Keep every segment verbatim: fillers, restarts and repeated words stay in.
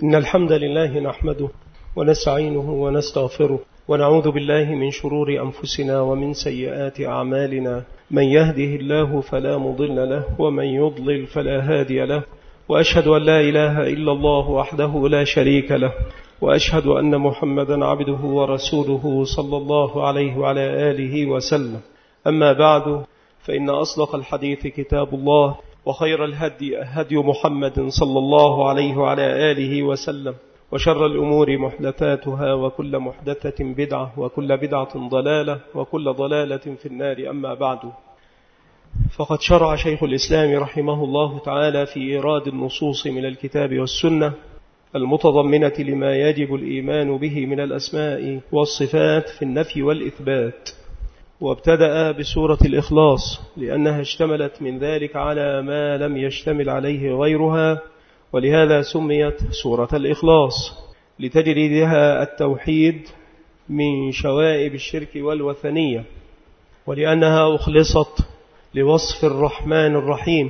إن الحمد لله نحمده ونستعينه ونستغفره ونعوذ بالله من شرور أنفسنا ومن سيئات أعمالنا. من يهده الله فلا مضل له ومن يضلل فلا هادي له، وأشهد أن لا إله إلا الله وحده لا شريك له، وأشهد أن محمدا عبده ورسوله صلى الله عليه وعلى آله وسلم. أما بعد، فإن أصدق الحديث كتاب الله، وخير الهدي هدي محمد صلى الله عليه وعلى آله وسلم، وشر الأمور محدثاتها، وكل محدثة بدعة، وكل بدعة ضلالة، وكل ضلالة في النار. أما بعد، فقد شرع شيخ الإسلام رحمه الله تعالى في إيراد النصوص من الكتاب والسنة المتضمنة لما يجب الإيمان به من الأسماء والصفات في النفي والإثبات، وابتدأ بسورة الإخلاص لأنها اشتملت من ذلك على ما لم يشتمل عليه غيرها، ولهذا سميت سورة الإخلاص لتجريدها التوحيد من شوائب الشرك والوثنية، ولأنها أخلصت لوصف الرحمن الرحيم،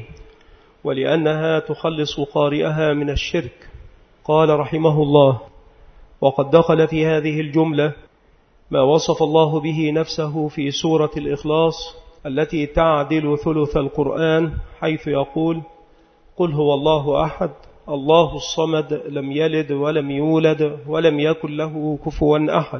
ولأنها تخلص قارئها من الشرك. قال رحمه الله: وقد دخل في هذه الجملة ما وصف الله به نفسه في سورة الإخلاص التي تعدل ثلث القرآن، حيث يقول: قل هو الله أحد الله الصمد لم يلد ولم يولد ولم يكن له كفوا أحد.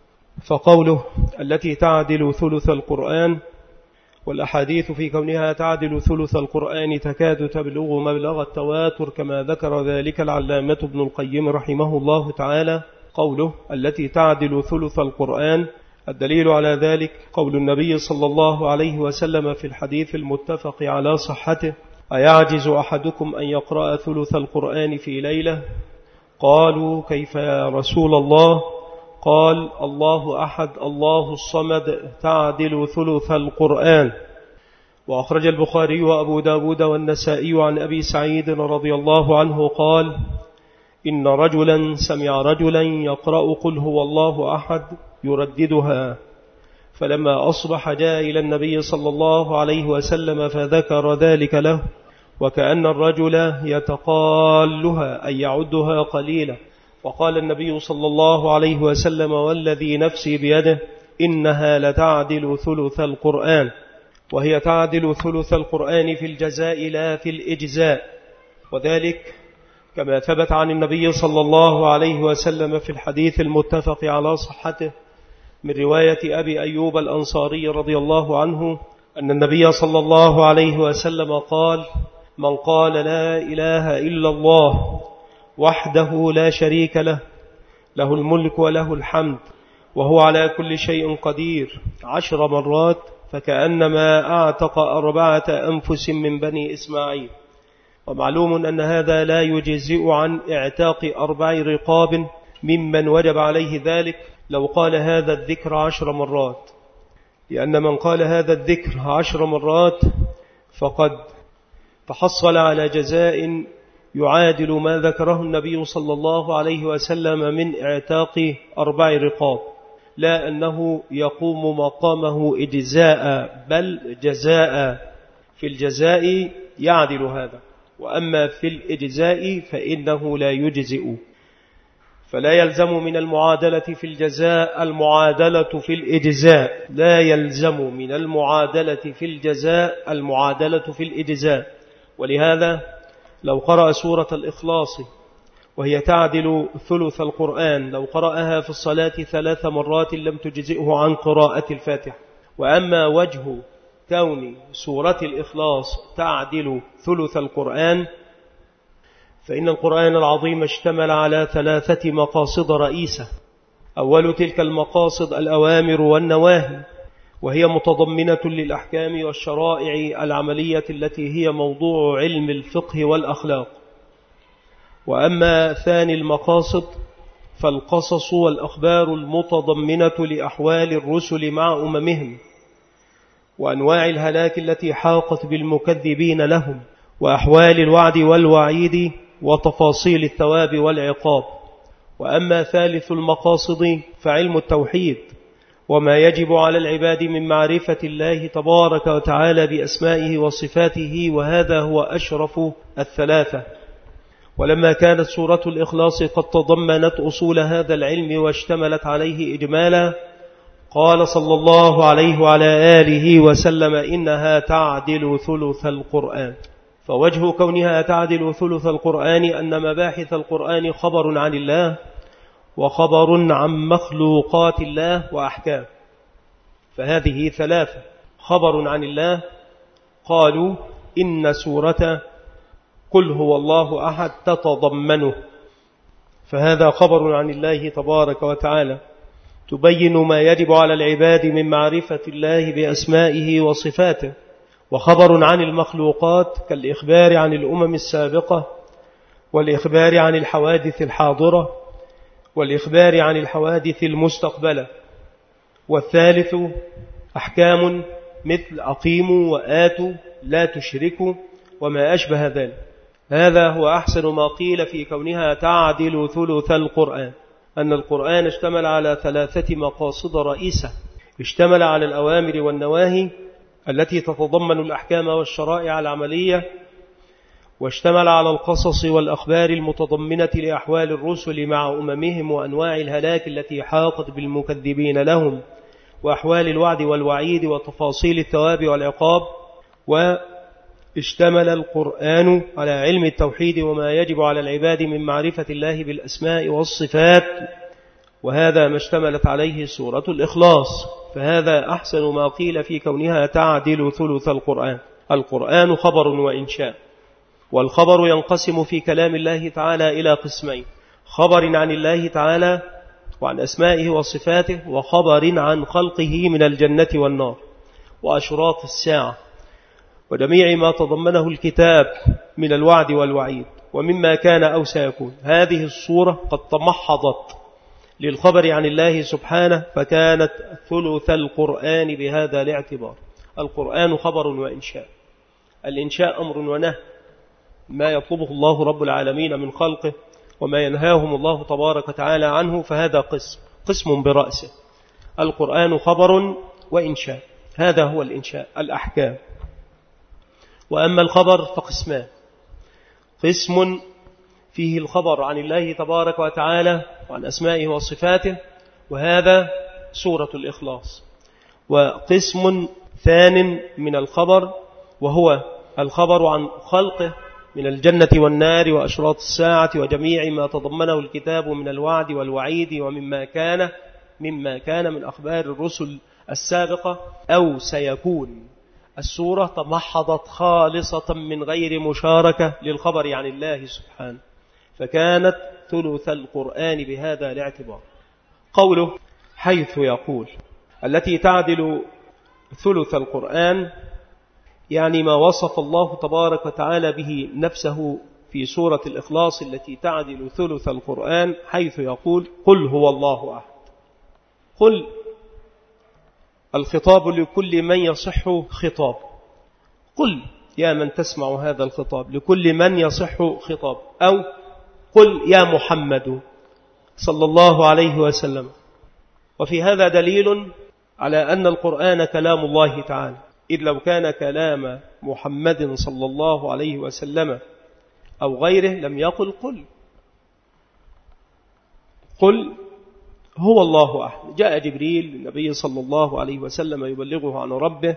فقوله التي تعدل ثلث القرآن، والأحاديث في كونها تعدل ثلث القرآن تكاد تبلغ مبلغ التواتر، كما ذكر ذلك العلامة ابن القيم رحمه الله تعالى. قوله التي تعدل ثلث القرآن، الدليل على ذلك قول النبي صلى الله عليه وسلم في الحديث المتفق على صحته: أيعجز أحدكم أن يقرأ ثلث القرآن في ليلة؟ قالوا: كيف يا رسول الله؟ قال: الله أحد الله الصمد تعدل ثلث القرآن. وأخرج البخاري وأبو داود والنسائي عن أبي سعيد رضي الله عنه قال: إن رجلا سمع رجلا يقرأ قل هو الله أحد يرددها، فلما أصبح جاء إلى النبي صلى الله عليه وسلم فذكر ذلك له، وكأن الرجل يتقالها أي يعدها قليلا، وقال النبي صلى الله عليه وسلم: والذي نفسي بيده إنها لتعدل ثلث القرآن. وهي تعدل ثلث القرآن في الجزاء لا في الإجزاء، وذلك كما ثبت عن النبي صلى الله عليه وسلم في الحديث المتفق على صحته من رواية أبي أيوب الأنصاري رضي الله عنه أن النبي صلى الله عليه وسلم قال: من قال لا إله إلا الله وحده لا شريك له، له الملك وله الحمد وهو على كل شيء قدير، عشر مرات، فكأنما أعتق أربعة أنفس من بني إسماعيل. ومعلوم أن هذا لا يجزئ عن اعتاق أربع رقاب ممن وجب عليه ذلك لو قال هذا الذكر عشر مرات، لأن من قال هذا الذكر عشر مرات فقد تحصل على جزاء يعادل ما ذكره النبي صلى الله عليه وسلم من اعتاق أربع رقاب، لا أنه يقوم مقامه إجزاء بل جزاء. في الجزاء يعدل هذا، وأما في الإجزاء فإنه لا يجزئ. فلا يلزم من المعادلة في الجزاء المعادلة في الإجزاء، لا يلزم من المعادلة في الجزاء المعادلة في الإجزاء. ولهذا لو قرأ سورة الإخلاص وهي تعدل ثلث القرآن، لو قرأها في الصلاة ثلاث مرات لم تجزئه عن قراءة الفاتحة. وأما وجه كون سورة الإخلاص تعدل ثلث القرآن، فإن القرآن العظيم اشتمل على ثلاثة مقاصد رئيسة. أول تلك المقاصد الأوامر والنواهي، وهي متضمنة للأحكام والشرائع العملية التي هي موضوع علم الفقه والأخلاق. وأما ثاني المقاصد فالقصص والأخبار المتضمنة لأحوال الرسل مع أممهم، وأنواع الهلاك التي حاقت بالمكذبين لهم، وأحوال الوعد والوعيد، وتفاصيل الثواب والعقاب. وأما ثالث المقاصد فعلم التوحيد، وما يجب على العباد من معرفة الله تبارك وتعالى بأسمائه وصفاته، وهذا هو أشرف الثلاثة. ولما كانت سورة الإخلاص قد تضمنت أصول هذا العلم واشتملت عليه إجمالا، قال صلى الله عليه وعلى آله وسلم إنها تعدل ثلث القرآن. فوجه كونها تعدل ثلث القرآن أن مباحث القرآن خبر عن الله وخبر عن مخلوقات الله وأحكام، فهذه ثلاثة: خبر عن الله، قالوا إن سورة قل هو الله أحد تتضمنه، فهذا خبر عن الله تبارك وتعالى تبين ما يجب على العباد من معرفة الله بأسمائه وصفاته. وخبر عن المخلوقات كالإخبار عن الأمم السابقة، والإخبار عن الحوادث الحاضرة، والإخبار عن الحوادث المستقبلة. والثالث أحكام مثل أقيموا وآتوا لا تشركوا وما أشبه ذلك. هذا هو أحسن ما قيل في كونها تعدل ثلث القرآن، أن القرآن اشتمل على ثلاثة مقاصد رئيسة: اشتمل على الأوامر والنواهي التي تتضمن الأحكام والشرائع العملية، واشتمل على القصص والأخبار المتضمنة لأحوال الرسل مع أممهم وأنواع الهلاك التي حاطت بالمكذبين لهم، وأحوال الوعد والوعيد وتفاصيل الثواب والعقاب. واشتمل القرآن على علم التوحيد وما يجب على العباد من معرفة الله بالأسماء والصفات، وهذا ما اشتملت عليه سورة الإخلاص. فهذا أحسن ما قيل في كونها تعدل ثلث القرآن. القرآن خبر وإنشاء، والخبر ينقسم في كلام الله تعالى إلى قسمين: خبر عن الله تعالى وعن أسمائه وصفاته، وخبر عن خلقه من الجنة والنار وأشراط الساعة وجميع ما تضمنه الكتاب من الوعد والوعيد ومما كان أو سيكون. هذه الصورة قد تمحضت للخبر عن الله سبحانه، فكانت ثلث القرآن بهذا الاعتبار. القرآن خبر وإنشاء. الإنشاء أمر ونهي، ما يطلبه الله رب العالمين من خلقه وما ينهاهم الله تبارك وتعالى عنه، فهذا قسم قسم برأسه. القرآن خبر وإنشاء، هذا هو الإنشاء الأحكام. وأما الخبر فقسمان: قسم فيه الخبر عن الله تبارك وتعالى وعن أسمائه وصفاته، وهذا سورة الإخلاص. وقسم ثان من الخبر وهو الخبر عن خلقه من الجنة والنار وأشراط الساعة وجميع ما تضمنه الكتاب من الوعد والوعيد ومما كان مما كان من أخبار الرسل السابقة أو سيكون. السورة تمحضت خالصة من غير مشاركة للخبر عن الله سبحانه، فكانت ثلث القرآن بهذا الاعتبار. قوله حيث يقول التي تعدل ثلث القرآن، يعني ما وصف الله تبارك وتعالى به نفسه في سورة الإخلاص التي تعدل ثلث القرآن، حيث يقول قل هو الله أحد. قل الخطاب لكل من يصح خطاب، قل يا من تسمع هذا الخطاب لكل من يصح خطاب، أو قل يا محمد صلى الله عليه وسلم. وفي هذا دليل على أن القرآن كلام الله تعالى، إذ لو كان كلام محمد صلى الله عليه وسلم أو غيره لم يقل قل. قل هو الله أحد. جاء جبريل للنبي صلى الله عليه وسلم يبلغه عن ربه،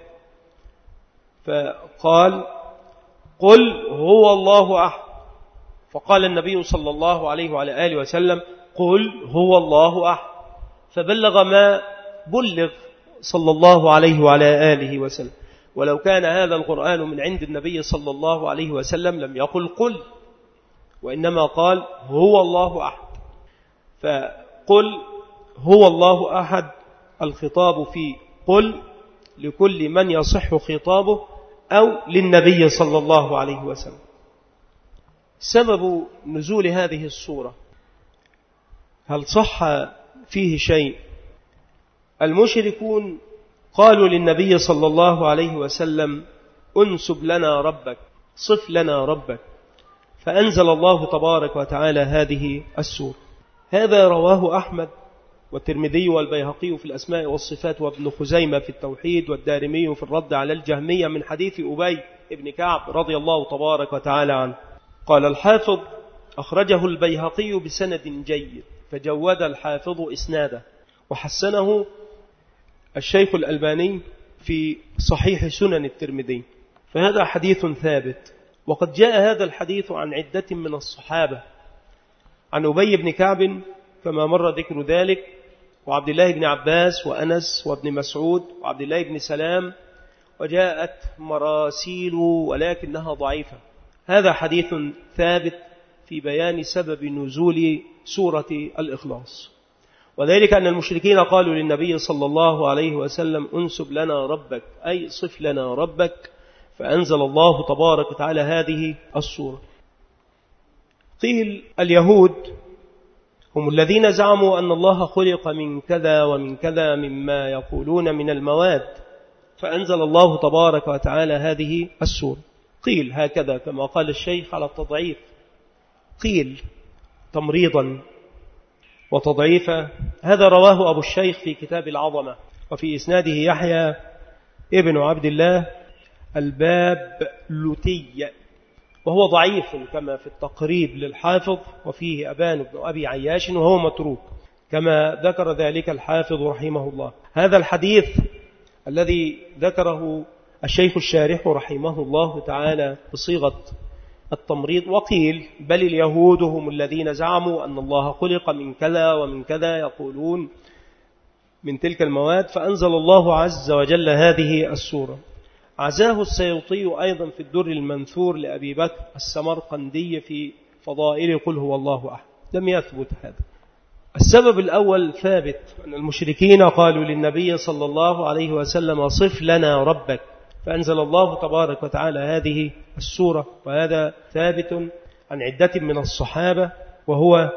فقال قل هو الله أحد، فقال النبي صلى الله عليه وعلى آله وسلم قل هو الله أحد، فبلغ ما بلغ صلى الله عليه وعلى آله وسلم. ولو كان هذا القرآن من عند النبي صلى الله عليه وسلم لم يقل قل، وإنما قال هو الله أحد. فقل هو الله أحد الخطاب في قل لكل من يصح خطابه أو للنبي صلى الله عليه وسلم. سبب نزول هذه السورة، هل صح فيه شيء؟ المشركون قالوا للنبي صلى الله عليه وسلم انسب لنا ربك، صف لنا ربك، فأنزل الله تبارك وتعالى هذه السورة. هذا رواه أحمد والترمذي والبيهقي في الأسماء والصفات، وابن خزيمة في التوحيد، والدارمي في الرد على الجهمية من حديث أبي بن كعب رضي الله تبارك وتعالى عنه. قال الحافظ أخرجه البيهقي بسند جيد، فجود الحافظ إسناده، وحسنه الشيخ الألباني في صحيح سنن الترمذي، فهذا حديث ثابت. وقد جاء هذا الحديث عن عدة من الصحابة، عن أبي بن كعب كما مر ذكر ذلك، وعبد الله بن عباس وأنس وابن مسعود وعبد الله بن سلام، وجاءت مراسيل ولكنها ضعيفة. هذا حديث ثابت في بيان سبب نزول سورة الإخلاص، وذلك أن المشركين قالوا للنبي صلى الله عليه وسلم أنسب لنا ربك، أي صف لنا ربك، فأنزل الله تبارك وتعالى هذه السورة. قيل اليهود هم الذين زعموا أن الله خلق من كذا ومن كذا مما يقولون من المواد، فأنزل الله تبارك وتعالى هذه السورة. قيل هكذا كما قال الشيخ على التضعيف، قيل تمريضا وتضعيفا. هذا رواه أبو الشيخ في كتاب العظمة، وفي إسناده يحيى ابن عبد الله الباب لتي، وهو ضعيف كما في التقريب للحافظ، وفيه أبان بن أبي عياش وهو متروك كما ذكر ذلك الحافظ رحمه الله. هذا الحديث الذي ذكره الشيخ الشارح رحمه الله تعالى بصيغة التمريض. وقيل بل اليهود هم الذين زعموا أن الله خلق من كذا ومن كذا، يقولون من تلك المواد، فأنزل الله عز وجل هذه السورة. عزاه السيوطي أيضا في الدر المنثور لأبي بكر السمرقندي في فضائل قل هو الله أحد، لم يثبت هذا. السبب الأول ثابت، أن المشركين قالوا للنبي صلى الله عليه وسلم صف لنا ربك، فأنزل الله تبارك وتعالى هذه السورة، وهذا ثابت عن عدة من الصحابة، وهو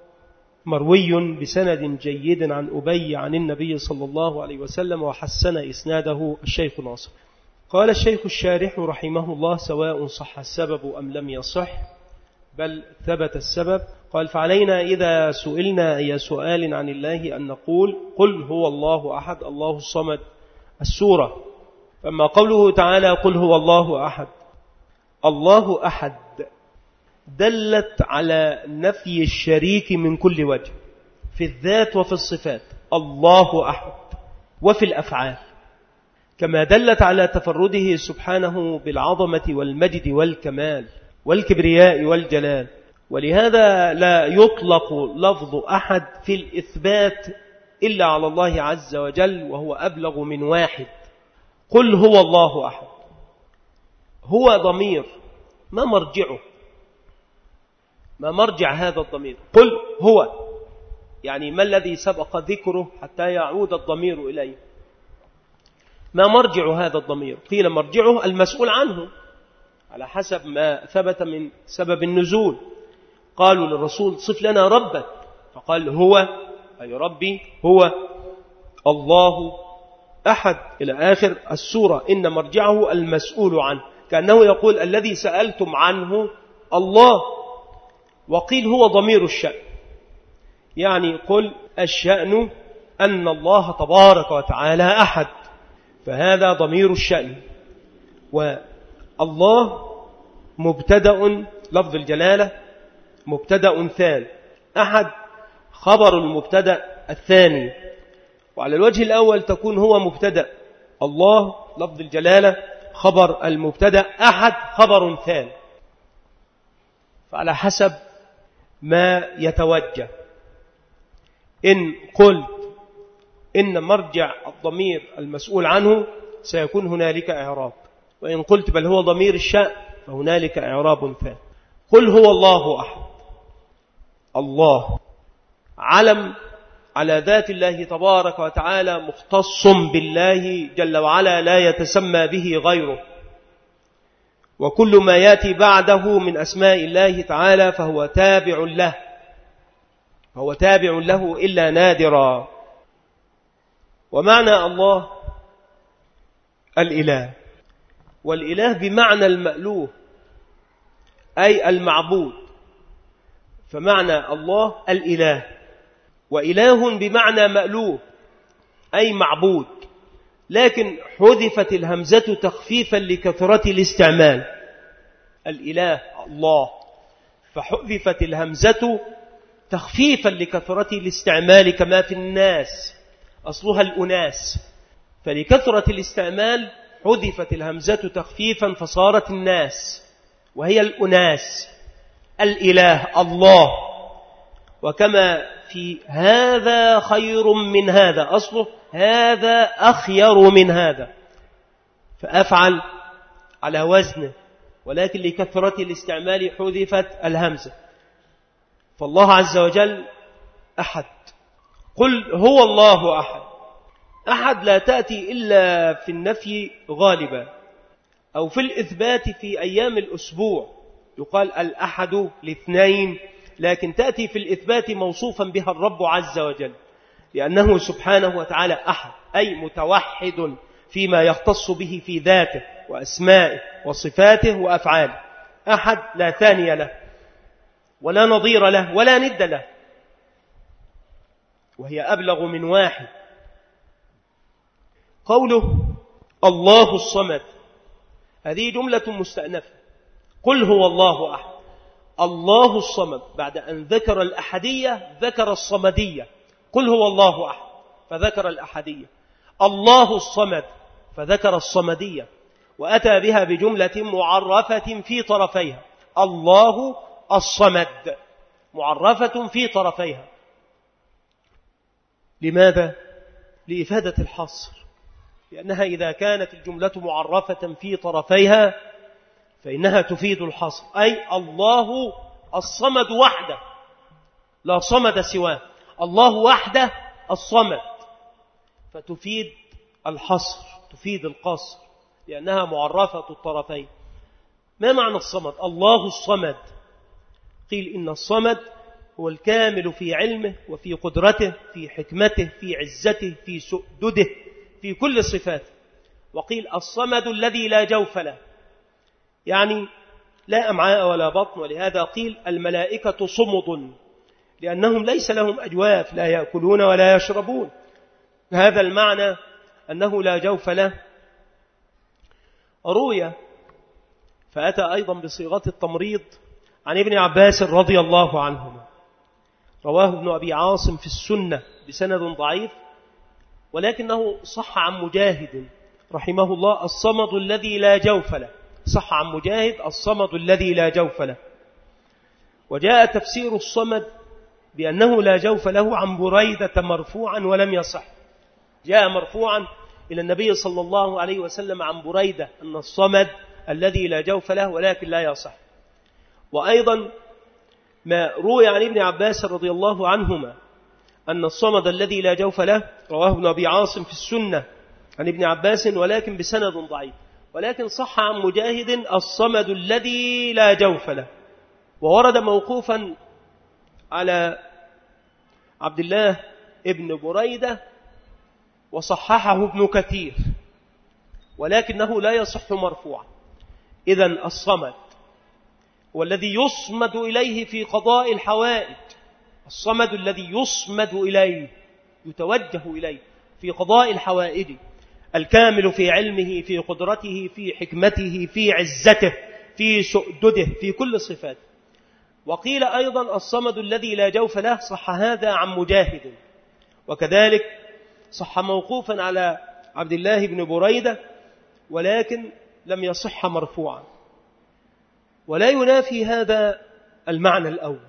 مروي بسند جيد عن أبي عن النبي صلى الله عليه وسلم، وحسن إسناده الشيخ ناصر. قال الشيخ الشارح رحمه الله سواء صح السبب أم لم يصح، بل ثبت السبب. قال فعلينا إذا سئلنا أي سؤال عن الله أن نقول قل هو الله أحد الله الصمد السورة. فما قوله تعالى قل هو الله أحد الله أحد دلت على نفي الشريك من كل وجه، في الذات وفي الصفات الله أحد، وفي الأفعال، كما دلت على تفرده سبحانه بالعظمة والمجد والكمال والكبرياء والجلال. ولهذا لا يطلق لفظ أحد في الإثبات إلا على الله عز وجل، وهو أبلغ من واحد. قل هو الله أحد، هو ضمير، ما مرجعه؟ ما مرجع هذا الضمير؟ قل هو، يعني ما الذي سبق ذكره حتى يعود الضمير إليه؟ ما مرجع هذا الضمير؟ قيل مرجعه المسؤول عنه على حسب ما ثبت من سبب النزول. قالوا للرسول صف لنا ربك، فقال هو، أي ربي هو الله أحد إلى آخر السورة. إن مرجعه المسؤول عنه، كأنه يقول الذي سألتم عنه الله. وقيل هو ضمير الشأن، يعني قل الشأن أن الله تبارك وتعالى أحد، فهذا ضمير الشأن. والله مبتدأ، لفظ الجلالة مبتدأ ثاني، أحد خبر المبتدأ الثاني. وعلى الوجه الأول تكون هو مبتدأ، الله لفظ الجلالة خبر المبتدأ، أحد خبر ثاني، فعلى حسب ما يتوجه. إن قلت إن مرجع الضمير المسؤول عنه سيكون هنالك إعراب، وإن قلت بل هو ضمير الشأن فهنالك إعراب ثاني. قل هو الله أحد، الله علم على ذات الله تبارك وتعالى، مختص بالله جل وعلا، لا يتسمى به غيره. وكل ما يأتي بعده من أسماء الله تعالى فهو تابع له، فهو تابع له إلا نادرا. ومعنى الله الإله، والإله بمعنى المألوه أي المعبود، فمعنى الله الإله، وإله بمعنى مألوه أي معبود، لكن حذفت الهمزة تخفيفا لكثرة الاستعمال. الإله الله، فحذفت الهمزة تخفيفا لكثرة الاستعمال كما في الناس، أصلها الأناس، فلكثرة الاستعمال حذفت الهمزة تخفيفا فصارت الناس، وهي الأناس، الإله الله. وكما في هذا خير من هذا، أصله هذا أخير من هذا، فأفعل على وزنه، ولكن لكثرة الاستعمال حذفت الهمزة. فالله عز وجل أحد. قل هو الله أحد. أحد لا تأتي إلا في النفي غالبا، أو في الإثبات في أيام الأسبوع يقال الأحد لاثنين، لكن تأتي في الإثبات موصوفا بها الرب عز وجل، لأنه سبحانه وتعالى أحد، أي متوحد فيما يختص به في ذاته وأسمائه وصفاته وأفعاله. أحد لا ثاني له ولا نظير له ولا ند له، وهي أبلغ من واحد. قوله الله الصمد هذه جملة مستأنفة. قل هو الله أحد. الله الصمد بعد أن ذكر الأحدية ذكر الصمدية. قل هو الله أحد فذكر الأحدية، الله الصمد فذكر الصمدية، وأتى بها بجملة معرفة في طرفيها. الله الصمد معرفة في طرفيها. لماذا؟ لإفادة الحصر، لأنها إذا كانت الجملة معرفة في طرفيها فإنها تفيد الحصر، أي الله الصمد وحده لا صمد سواه، الله وحده الصمد، فتفيد الحصر، تفيد القصر، لأنها معرفة الطرفين. ما معنى الصمد؟ الله الصمد قيل إن الصمد هو الكامل في علمه وفي قدرته، في حكمته، في عزته، في سؤدده، في كل صفاته. وقيل الصمد الذي لا جوف له، يعني لا أمعاء ولا بطن، ولهذا قيل الملائكة صمد، لأنهم ليس لهم أجواف، لا يأكلون ولا يشربون. هذا المعنى أنه لا جوف له. روي فأتى أيضا بصيغة التمريض عن ابن عباس رضي الله عنهما، رواه ابن أبي عاصم في السنة بسند ضعيف، ولكنه صح عن مجاهد رحمه الله الصمد الذي لا جوف له، صح عن مجاهد الصمد الذي لا جوف له. وجاء تفسير الصمد بأنه لا جوف له عن بريدة مرفوعا ولم يصح. جاء مرفوعا إلى النبي صلى الله عليه وسلم عن بريدة أن الصمد الذي لا جوف له، ولكن لا يصح. وأيضا ما روي عن ابن عباس رضي الله عنهما أن الصمد الذي لا جوف له رواه ابن أبي عاصم في السنة عن ابن عباس ولكن بسند ضعيف، ولكن صح عن مجاهد الصمد الذي لا جوف له. وورد موقوفا على عبد الله ابن بريدة وصححه ابن كثير، ولكنه لا يصح مرفوعا. إذن الصمد والذي يصمد إليه في قضاء الحوائج، الصمد الذي يصمد إليه يتوجه إليه في قضاء الحوائج، الكامل في علمه، في قدرته، في حكمته، في عزته، في سؤدده، في كل صفاته. وقيل أيضا الصمد الذي لا جوف له، صح هذا عن مجاهد، وكذلك صح موقوفا على عبد الله بن بريدة، ولكن لم يصح مرفوعا. ولا ينافي هذا المعنى الأول،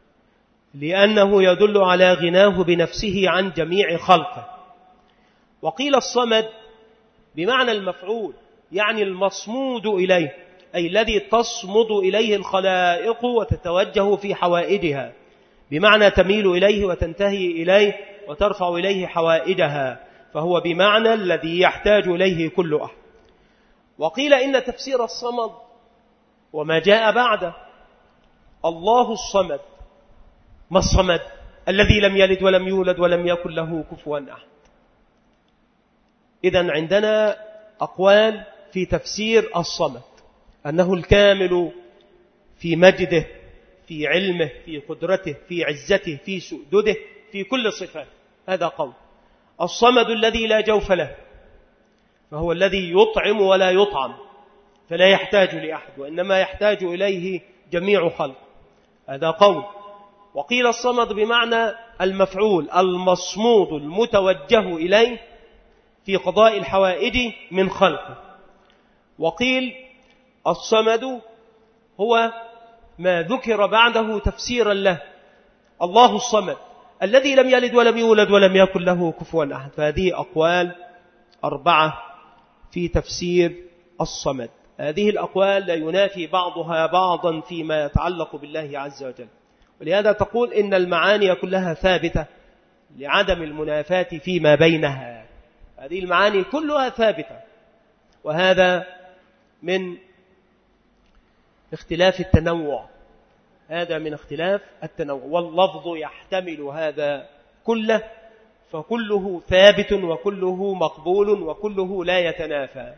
لأنه يدل على غناه بنفسه عن جميع خلقه. وقيل الصمد بمعنى المفعول، يعني المصمود إليه، أي الذي تصمد إليه الخلائق وتتوجه في حوائجها، بمعنى تميل إليه وتنتهي إليه وترفع إليه حوائجها، فهو بمعنى الذي يحتاج إليه كل أحد. وقيل إن تفسير الصمد وما جاء بعده الله الصمد. ما الصمد؟ الذي لم يلد ولم يولد ولم يكن له كفوا أحد. إذن عندنا أقوال في تفسير الصمد، أنه الكامل في مجده، في علمه، في قدرته، في عزته، في سؤدده، في كل صفات. هذا قول. الصمد الذي لا جوف له، فهو الذي يطعم ولا يطعم، فلا يحتاج لأحد، وإنما يحتاج إليه جميع خلق. هذا قول. وقيل الصمد بمعنى المفعول المصمود المتوجه إليه في قضاء الحوائج من خلقه. وقيل الصمد هو ما ذكر بعده تفسيرا له، الله الصمد الذي لم يلد ولم يولد ولم يكن له كفوا أحد. فهذه أقوال أربعة في تفسير الصمد. هذه الأقوال لا ينافي بعضها بعضا فيما يتعلق بالله عز وجل، ولهذا تقول إن المعاني كلها ثابتة لعدم المنافاة فيما بينها. هذه المعاني كلها ثابتة، وهذا من اختلاف التنوع، هذا من اختلاف التنوع، واللفظ يحتمل هذا كله، فكله ثابت وكله مقبول وكله لا يتنافى.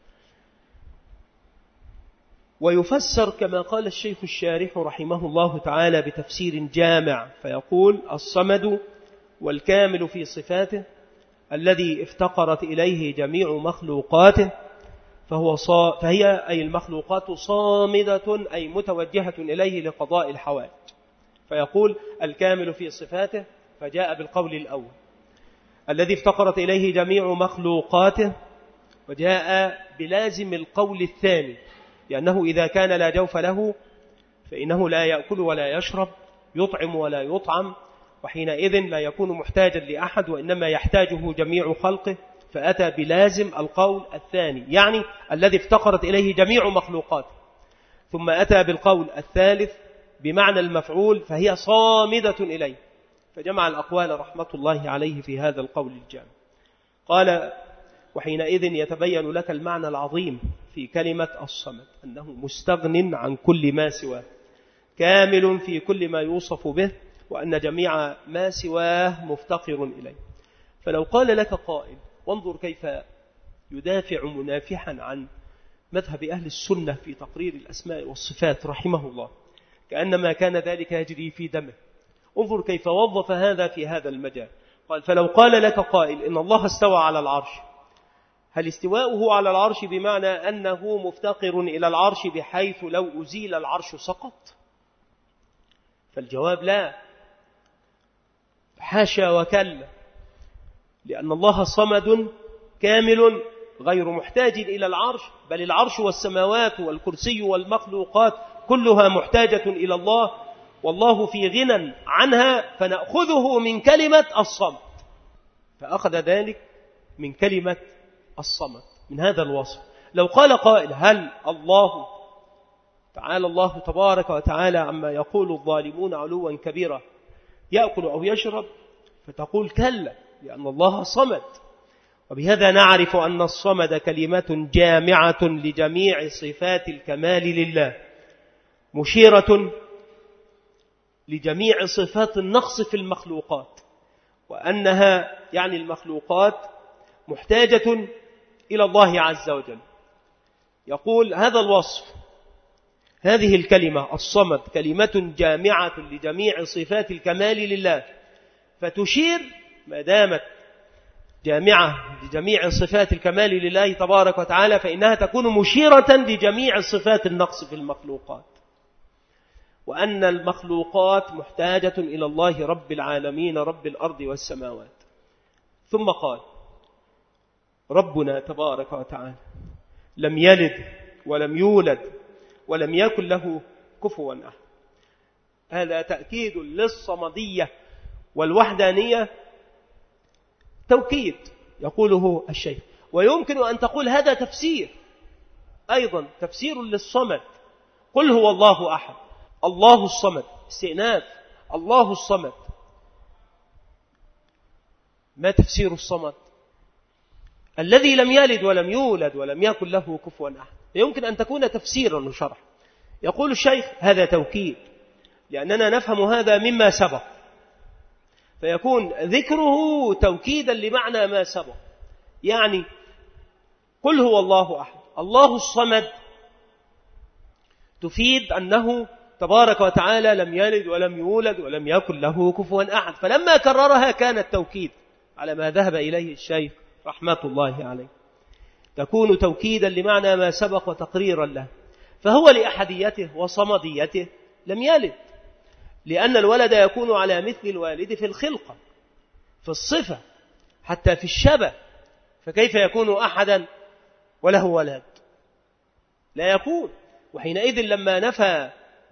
ويفسر كما قال الشيخ الشارح رحمه الله تعالى بتفسير جامع، فيقول الصمد والكامل في صفاته الذي افتقرت إليه جميع مخلوقاته، فهو صا فهي أي المخلوقات صامدة أي متوجهة إليه لقضاء الحوائج. فيقول الكامل في صفاته، فجاء بالقول الأول الذي افتقرت إليه جميع مخلوقاته، وجاء بلازم القول الثاني، لأنه إذا كان لا جوف له فإنه لا يأكل ولا يشرب، يطعم ولا يطعم، وحينئذ لا يكون محتاجا لأحد وإنما يحتاجه جميع خلقه، فأتى بلازم القول الثاني، يعني الذي افتقرت إليه جميع مخلوقاته. ثم أتى بالقول الثالث بمعنى المفعول، فهي صامدة إليه، فجمع الأقوال رحمة الله عليه في هذا القول الجامع. قال وحينئذ يتبين لك المعنى العظيم في كلمة الصمد، أنه مستغن عن كل ما سواه، كامل في كل ما يوصف به، وأن جميع ما سواه مفتقر إليه. فلو قال لك قائل، وانظر كيف يدافع منافحا عن مذهب أهل السنة في تقرير الأسماء والصفات رحمه الله، كأنما كان ذلك يجري في دمه. انظر كيف وظف هذا في هذا المجال. قال فلو قال لك قائل إن الله استوى على العرش، هل استواؤه على العرش بمعنى أنه مفتقر إلى العرش بحيث لو أزيل العرش سقط؟ فالجواب لا، حاشا وكلا، لأن الله صمد كامل غير محتاج إلى العرش، بل العرش والسماوات والكرسي والمخلوقات كلها محتاجة إلى الله، والله في غنى عنها، فنأخذه من كلمة الصمد. فأخذ ذلك من كلمة الصمد، من هذا الوصف. لو قال قائل هل الله تعالى الله تبارك وتعالى عما يقول الظالمون علوا كبيرا يأكل أو يشرب، فتقول كلا، لأن الله صمد. وبهذا نعرف أن الصمد كلمة جامعة لجميع صفات الكمال لله، مشيرة لجميع صفات النقص في المخلوقات، وأنها يعني المخلوقات محتاجة إلى الله عز وجل. يقول هذا الوصف، هذه الكلمة الصمد كلمة جامعة لجميع صفات الكمال لله، فتشير ما دامت جامعة لجميع صفات الكمال لله تبارك وتعالى، فإنها تكون مشيرة لجميع صفات النقص في المخلوقات، وأن المخلوقات محتاجة إلى الله رب العالمين رب الأرض والسماوات. ثم قال ربنا تبارك وتعالى لم يلد ولم يولد ولم يكن له كفوا أحد. هذا تأكيد للصمدية والوحدانية، توكيد يقوله الشيخ. ويمكن أن تقول هذا تفسير أيضا، تفسير للصمد. قل هو الله أحد، الله الصمد، استئناف، الله الصمد. ما تفسير الصمد؟ الذي لم يلد ولم يولد ولم يكن له كفوا أحد. يمكن أن تكون تفسيرا وشرح. يقول الشيخ هذا توكيد، لأننا نفهم هذا مما سبق، فيكون ذكره توكيدا لمعنى ما سبق. يعني قل هو الله أحد، الله الصمد، تفيد أنه تبارك وتعالى لم يلد ولم يولد ولم يكن له كفوا أحد. فلما كررها كان التوكيد على ما ذهب إليه الشيخ رحمة الله عليه، تكون توكيدا لمعنى ما سبق وتقريرا له. فهو لأحديته وصمديته لم يلد لأن الولد يكون على مثل الوالد في الخلقة، في الصفة، حتى في الشبه، فكيف يكون أحدا وله ولد؟ لا يكون. وحينئذ لما نفى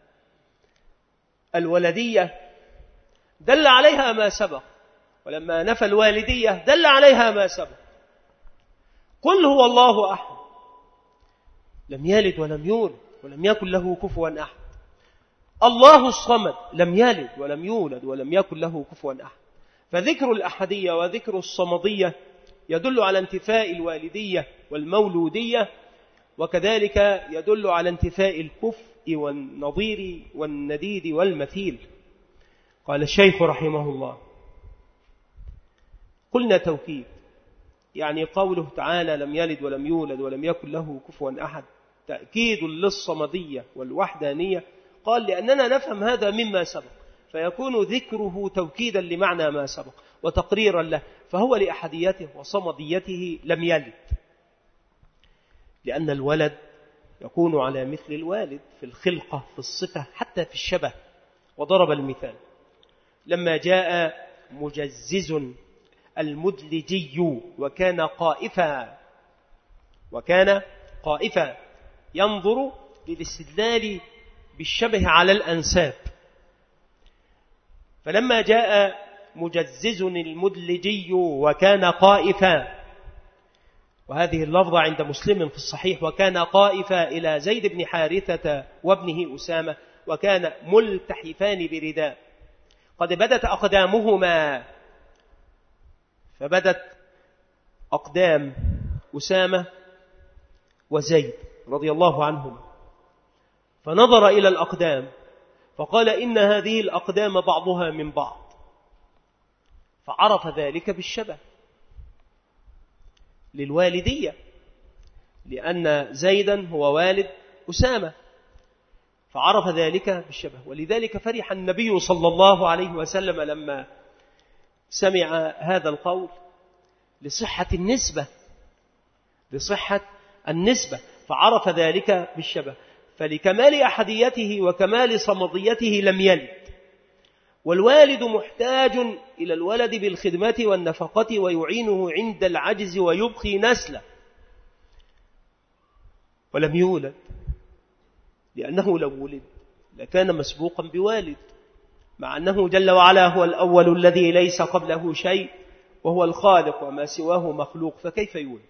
الولدية دل عليها ما سبق، ولما نفى الوالدية دل عليها ما سبق. قل هو الله أحد لم يلد ولم يولد ولم يكن له كفوا أحد. الله الصمد لم يلد ولم يولد ولم يكن له كفوا أحد. فذكر الأحدية وذكر الصمدية يدل على انتفاء الوالدية والمولودية، وكذلك يدل على انتفاء الكفء والنظير والنديد والمثيل. قال الشيخ رحمه الله: قلنا توكيد، يعني قوله تعالى لم يلد ولم يولد ولم يكن له كفوا أحد تأكيد للصمدية والوحدانية. قال لأننا نفهم هذا مما سبق، فيكون ذكره توكيدا لمعنى ما سبق وتقريرا له، فهو لأحديته وصمديته لم يلد، لأن الولد يكون على مثل الوالد في الخلقة، في الصفة، حتى في الشبه. وضرب المثال لما جاء مجزز المدلجي وكان قائفا وكان قائفا ينظر للاستدلال بالشبه على الأنساب. فلما جاء مجزز المدلجي وكان قائفا، وهذه اللفظة عند مسلم في الصحيح، وكان قائفا إلى زيد بن حارثة وابنه أسامة، وكان ملتحفان برداء قد بدت أقدامهما، فبدت أقدام أسامة وزيد رضي الله عنهما، فنظر إلى الأقدام فقال إن هذه الأقدام بعضها من بعض، فعرف ذلك بالشبه للوالدية، لأن زيدا هو والد أسامة، فعرف ذلك بالشبه. ولذلك فرح النبي صلى الله عليه وسلم لما سمع هذا القول لصحة النسبة لصحة النسبة فعرف ذلك بالشبه. فلكمال أحديته وكمال صمديته لم يلد، والوالد محتاج إلى الولد بالخدمة والنفقة ويعينه عند العجز ويبقي نسله، ولم يولد، لأنه لو ولد لكان مسبوقا بوالد، مع أنه جل وعلا هو الأول الذي ليس قبله شيء وهو الخالق وما سواه مخلوق، فكيف يولد؟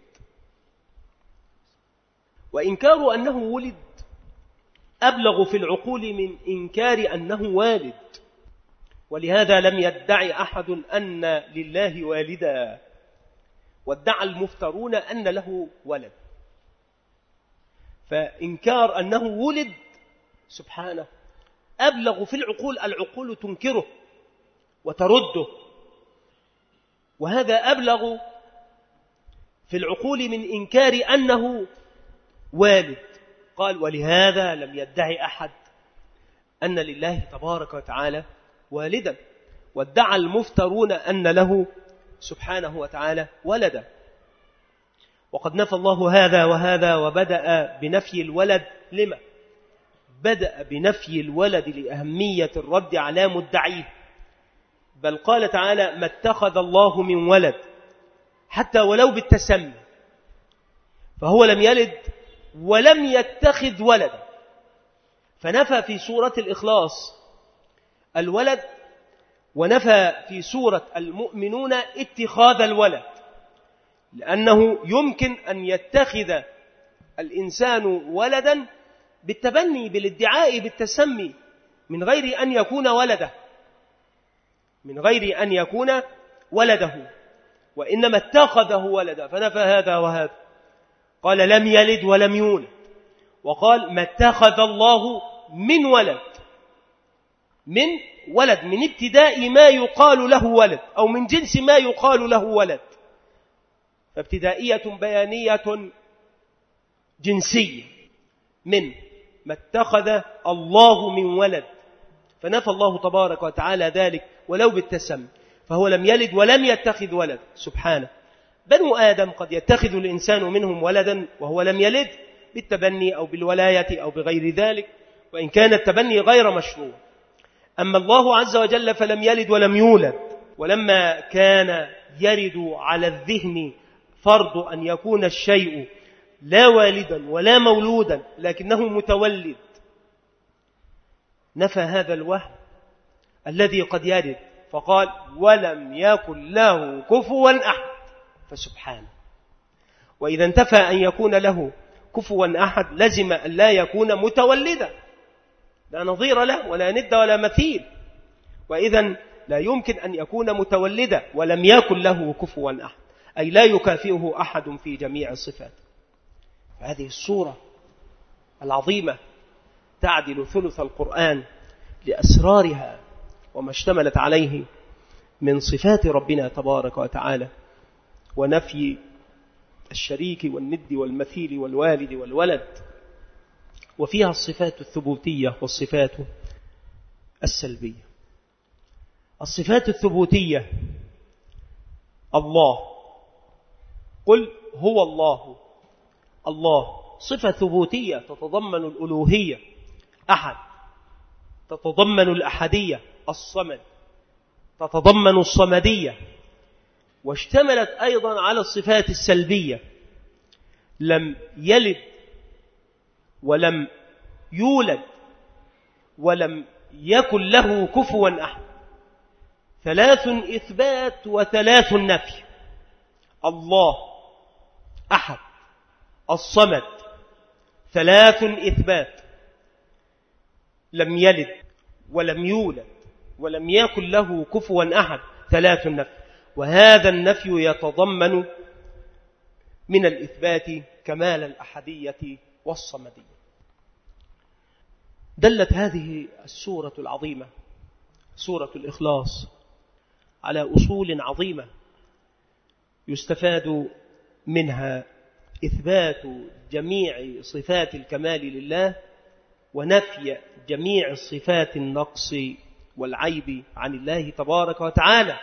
وإنكار أنه ولد أبلغ في العقول من إنكار أنه والد، ولهذا لم يدعي أحد أن لله والدا، وادعى المفترون أن له ولد. فإنكار أنه ولد سبحانه أبلغ في العقول، العقول تنكره وترده، وهذا أبلغ في العقول من إنكار أنه والد. قال ولهذا لم يدعي أحد أن لله تبارك وتعالى والدا، وادعى المفترون أن له سبحانه وتعالى ولدا. وقد نفى الله هذا وهذا، وبدأ بنفي الولد. لما؟ بدأ بنفي الولد لأهمية الرد على مدعيه، بل قال تعالى ما اتخذ الله من ولد حتى ولو بالتسمي، فهو لم يلد ولم يتخذ ولدا. فنفى في سورة الإخلاص الولد، ونفى في سورة المؤمنون اتخاذ الولد، لأنه يمكن أن يتخذ الإنسان ولدا بالتبني، بالادعاء، بالتسمي، من غير أن يكون ولده من غير أن يكون ولده وإنما اتخذه ولدا. فنفى هذا وهذا، قال لم يلد ولم يولد، وقال ما اتخذ الله من ولد، من ولد، من ابتداء ما يقال له ولد، أو من جنس ما يقال له ولد، فابتدائية بيانية جنسية، من ما اتخذ الله من ولد، فنفى الله تبارك وتعالى ذلك ولو بالتسمي، فهو لم يلد ولم يتخذ ولد سبحانه. بنو آدم قد يتخذ الإنسان منهم ولدا وهو لم يلد، بالتبني أو بالولاية أو بغير ذلك، وإن كان التبني غير مشروع. أما الله عز وجل فلم يلد ولم يولد، ولما كان يرد على الذهن فرض أن يكون الشيء لا والدا ولا مولودا لكنه متولد، نفى هذا الوهم الذي قد يرد فقال ولم يكن له كفوا أحد، فسبحانه. وإذا انتفى أن يكون له كفوا أحد لزم أن لا يكون متولدا، لا نظير له ولا ند ولا مثيل، وإذا لا يمكن أن يكون متولدا ولم يكن له كفوا أحد، أي لا يكافئه أحد في جميع الصفات. هذه السورة العظيمة تعدل ثلث القرآن لأسرارها وما اشتملت عليه من صفات ربنا تبارك وتعالى، ونفي الشريك والند والمثيل والوالد والولد، وفيها الصفات الثبوتية والصفات السلبية. الصفات الثبوتية: الله، قل هو الله. الله صفة ثبوتية تتضمن الألوهية. أحد تتضمن الأحدية. الصمد تتضمن الصمدية، واشتملت أيضا على الصفات السلبية: لم يلد ولم يولد ولم يكن له كفوا أحد. ثلاث إثبات وثلاث نفي. الله أحد، الصمد، ثلاث إثبات. لم يلد ولم يولد ولم يكن له كفوا أحد، ثلاث نفي. وهذا النفي يتضمن من الإثبات كمال الأحدية والصمدية. دلت هذه السورة العظيمة سورة الإخلاص على أصول عظيمة يستفاد منها إثبات جميع صفات الكمال لله، ونفي جميع صفات النقص والعيب عن الله تبارك وتعالى.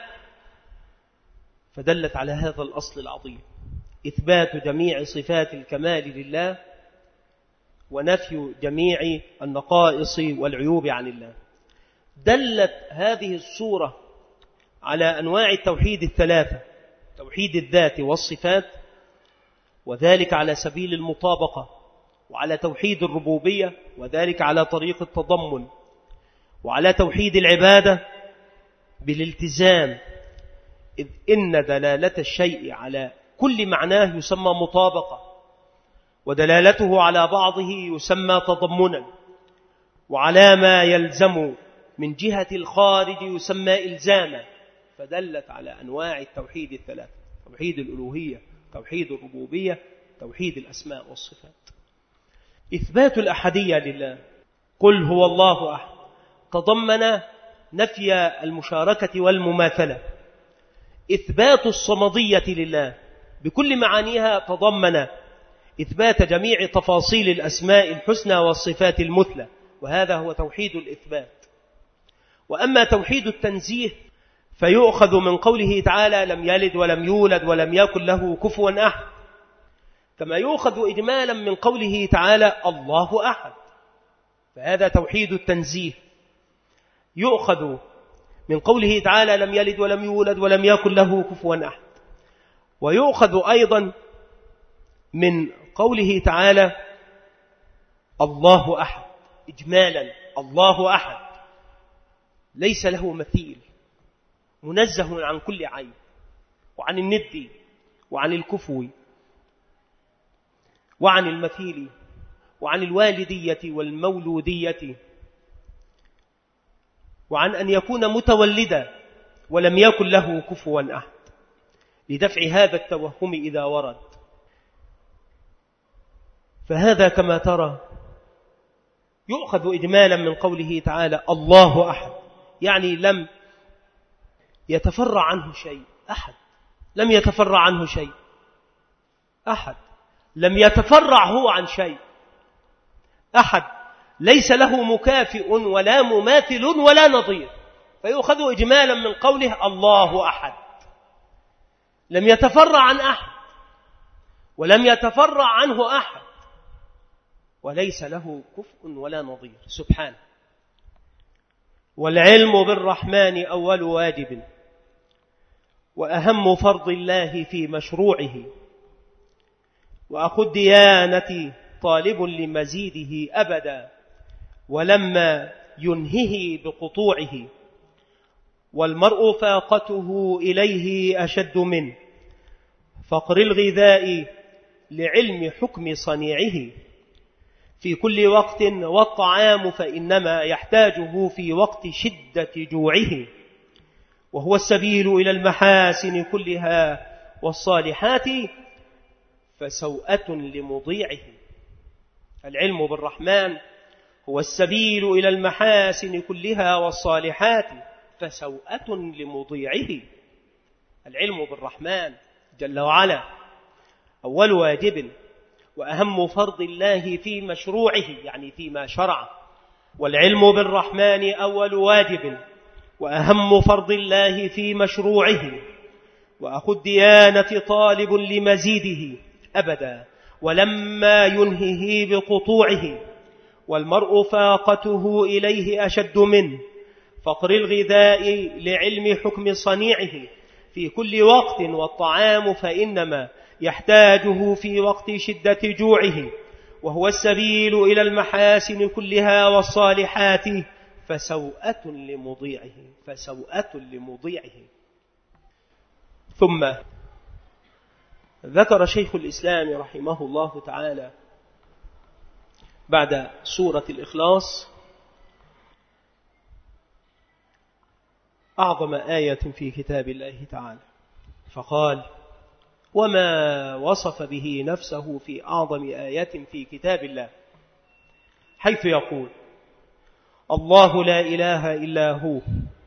فدلت على هذا الأصل العظيم: إثبات جميع صفات الكمال لله، ونفي جميع النقائص والعيوب عن الله. دلت هذه السورة على أنواع التوحيد الثلاثة: توحيد الذات والصفات، وذلك على سبيل المطابقة، وعلى توحيد الربوبية، وذلك على طريق التضمن، وعلى توحيد العبادة بالالتزام، إذ إن دلالة الشيء على كل معناه يسمى مطابقة، ودلالته على بعضه يسمى تضمنا، وعلى ما يلزم من جهة الخارج يسمى إلزاما. فدلت على أنواع التوحيد الثلاثة: توحيد الألوهية، توحيد الربوبية، توحيد الأسماء والصفات. إثبات الأحدية لله، قل هو الله أحد، تضمن نفي المشاركة والمماثلة. إثبات الصمدية لله بكل معانيها تضمن إثبات جميع تفاصيل الأسماء الحسنى والصفات المثلى، وهذا هو توحيد الإثبات. وأما توحيد التنزيه فيؤخذ من قوله تعالى: لم يلد ولم يولد ولم يكن له كفوا أحد، كما يؤخذ إجمالا من قوله تعالى: الله أحد، فهذا توحيد التنزيه. يؤخذ من قوله تعالى: لم يلد ولم يولد ولم يكن له كفوا أحد. ويؤخذ أيضا من قوله تعالى: الله أحد، إجمالا: الله أحد ليس له مثيل، منزه عن كل عيب، وعن الند، وعن الكفو، وعن المثيل، وعن الوالدية والمولودية، وعن أن يكون متولدا ولم يكن له كفوا أحد، لدفع هذا التوهم إذا ورد. فهذا كما ترى يؤخذ إجمالا من قوله تعالى: الله أحد، يعني لم يتفرع عنه شيء. أحد لم يتفرع عنه شيء. أحد لم يتفرع هو عن شيء. أحد ليس له مكافئ ولا مماثل ولا نظير، فيؤخذ إجمالا من قوله: الله أحد، لم يتفرع عن أحد ولم يتفرع عنه أحد، وليس له كفء ولا نظير سبحانه. والعلم بالرحمن أول واجب وأهم فرض الله في مشروعه، وأخو الديانة طالب لمزيده أبدا ولما ينهه بقطوعه، والمرء فاقته إليه أشد منه فقر الغذاء لعلم حكم صنيعه، في كل وقت والطعام فإنما يحتاجه في وقت شدة جوعه، وهو السبيل إلى المحاسن كلها والصالحات فسوءة لمضيعه. العلم بالرحمن هو السبيل إلى المحاسن كلها والصالحات فسوءة لمضيعه. العلم بالرحمن جل وعلا أول واجب وأهم فرض الله في مشروعه، يعني فيما شرع. والعلم بالرحمن أول واجب وأهم فرض الله في مشروعه، وأخو الديانة طالب لمزيده أبدا ولما ينهه بقطوعه، والمرء فاقته إليه أشد منه فقر الغذاء لعلم حكم صنيعه، في كل وقت والطعام فإنما يحتاجه في وقت شدة جوعه، وهو السبيل إلى المحاسن كلها والصالحات فسوءة لمضيعه فسوءة لمضيعه. ثم ذكر شيخ الإسلام رحمه الله تعالى بعد سورة الإخلاص أعظم آية في كتاب الله تعالى، فقال: وما وصف به نفسه في أعظم آية في كتاب الله، حيث يقول: الله لا إله إلا هو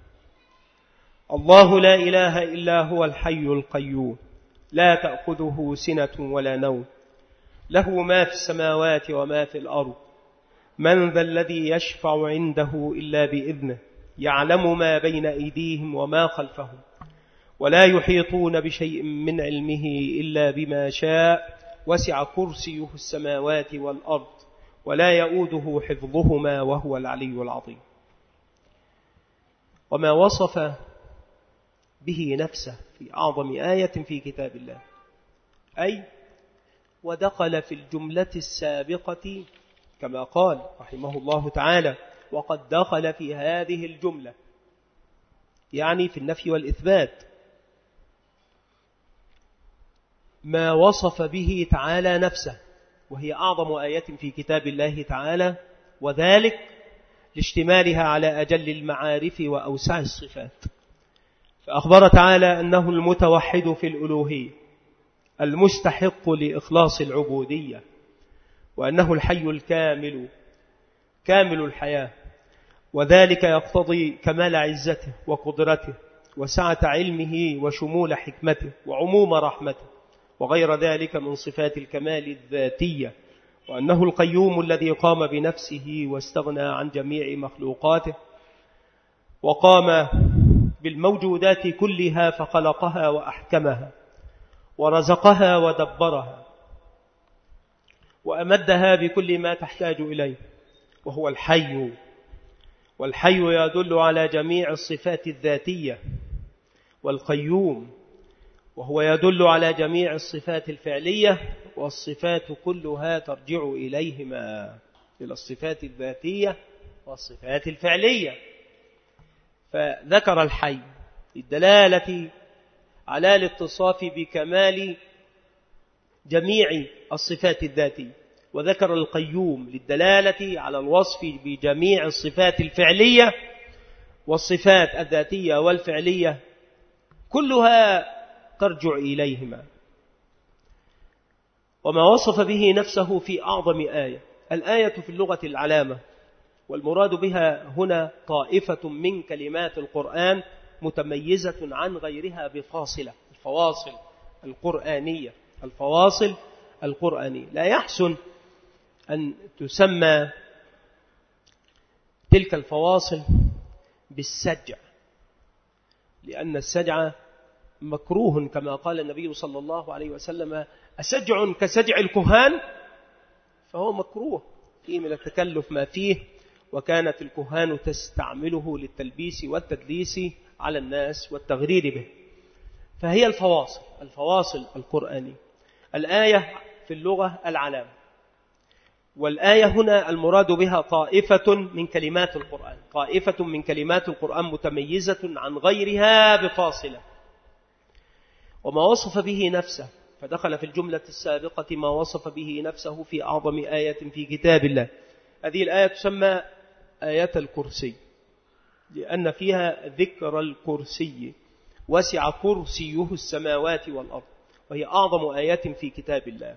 الله لا إله إلا هو الحي القيوم لا تأخذه سنة ولا نوم له ما في السماوات وما في الأرض من ذا الذي يشفع عنده إلا بإذنه يعلم ما بين أيديهم وما خلفهم ولا يحيطون بشيء من علمه إلا بما شاء وسع كرسيه السماوات والأرض ولا يؤوده حفظهما وهو العلي العظيم. وما وصف به نفسه في أعظم آية في كتاب الله، أي ودخل في الجملة السابقة كما قال رحمه الله تعالى: وقد دخل في هذه الجملة، يعني في النفي والإثبات، ما وصف به تعالى نفسه، وهي أعظم آية في كتاب الله تعالى، وذلك لاشتمالها على أجل المعارف وأوسع الصفات. فأخبر تعالى أنه المتوحد في الألوهية المستحق لإخلاص العبودية، وأنه الحي الكامل كامل الحياة، وذلك يقتضي كمال عزته وقدرته وسعة علمه وشمول حكمته وعموم رحمته وغير ذلك من صفات الكمال الذاتية، وأنه القيوم الذي قام بنفسه واستغنى عن جميع مخلوقاته وقام بالموجودات كلها فخلقها وأحكمها ورزقها ودبرها وأمدها بكل ما تحتاج إليه، وهو الحي. والحي يدل على جميع الصفات الذاتية، والقيوم وهو يدل على جميع الصفات الفعلية، والصفات كلها ترجع إليهما، إلى الصفات الذاتية والصفات الفعلية. فذكر الحي للدلالة على الاتصاف بكمال جميع الصفات الذاتية، وذكر القيوم للدلالة على الوصف بجميع الصفات الفعلية، والصفات الذاتية والفعلية كلها ترجع إليهما. وما وصف به نفسه في أعظم آية، الآية في اللغة العلامة، والمراد بها هنا طائفة من كلمات القرآن متميزة عن غيرها بفاصلة، الفواصل القرآنية الفواصل القرآنية. لا يحسن أن تسمى تلك الفواصل بالسجع، لأن السجع مكروه كما قال النبي صلى الله عليه وسلم: أسجع كسجع الكهان، فهو مكروه فيه من التكلف ما فيه وكانت الكهان تستعمله للتلبيس والتدليس على الناس والتغرير به. فهي الفواصل الفواصل القرآنية. الآية في اللغة العلامة، والآية هنا المراد بها طائفة من كلمات القرآن، طائفة من كلمات القرآن متميزة عن غيرها بفاصلة. وما وصف به نفسه، فدخل في الجملة السابقة ما وصف به نفسه في أعظم آية في كتاب الله. هذه الآية تسمى آية الكرسي، لأن فيها ذكر الكرسي، وسع كرسيه السماوات والأرض، وهي أعظم آية في كتاب الله.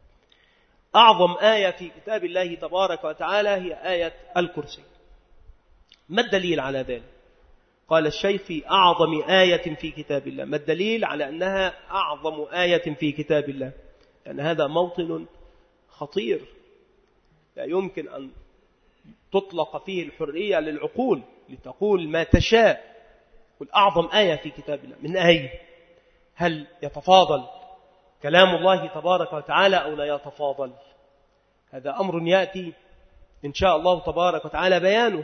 أعظم آية في كتاب الله تبارك وتعالى هي آية الكرسي. ما الدليل على ذلك؟ قال الشيخ في أعظم آية في كتاب الله. ما الدليل على أنها أعظم آية في كتاب الله؟ لأن هذا موطن خطير لا يمكن أن تطلق فيه الحرية للعقول لتقول ما تشاء. قل أعظم آية في كتاب الله، من أي؟ هل يتفاضل كلام الله تبارك وتعالى أو لا يتفاضل؟ هذا أمر يأتي إن شاء الله تبارك وتعالى بيانه.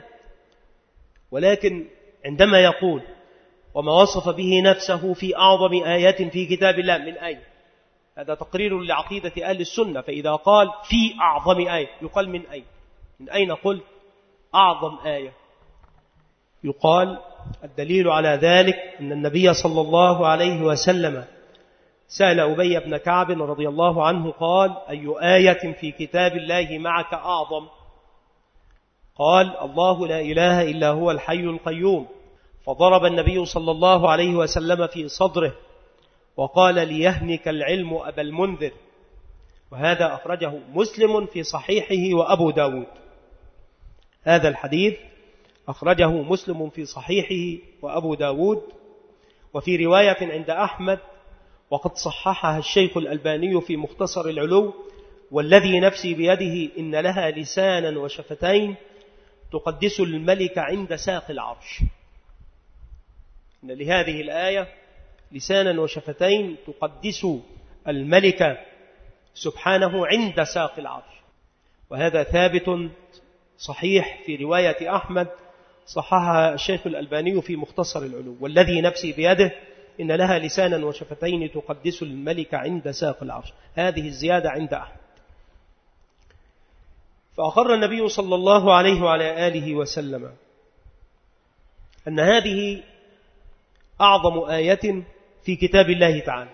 ولكن عندما يقول وما وصف به نفسه في أعظم آيات في كتاب الله، من أي؟ هذا تقرير لعقيدة أهل السنة. فإذا قال في أعظم آية يقال من أي؟ من أين قل أعظم آية؟ يقال الدليل على ذلك أن النبي صلى الله عليه وسلم سأل أبي بن كعب رضي الله عنه قال أي آية في كتاب الله معك أعظم؟ قال الله لا إله إلا هو الحي القيوم. فضرب النبي صلى الله عليه وسلم في صدره وقال ليهنك العلم أبا المنذر. وهذا أخرجه مسلم في صحيحه وأبو داود. هذا الحديث أخرجه مسلم في صحيحه وأبو داود. وفي رواية عند أحمد وقد صححها الشيخ الألباني في مختصر العلو: والذي نفسي بيده إن لها لسانا وشفتين تقدس الملك عند ساق العرش. إن لهذه الآية لسانا وشفتين تقدس الملك سبحانه عند ساق العرش. وهذا ثابت صحيح في رواية أحمد صححها الشيخ الألباني في مختصر العلو: والذي نفسي بيده إن لها لسانا وشفتين تقدس الملك عند ساق العرش. هذه الزيادة عند أحمد. فأقر النبي صلى الله عليه وعلى آله وسلم أن هذه أعظم آية في كتاب الله تعالى،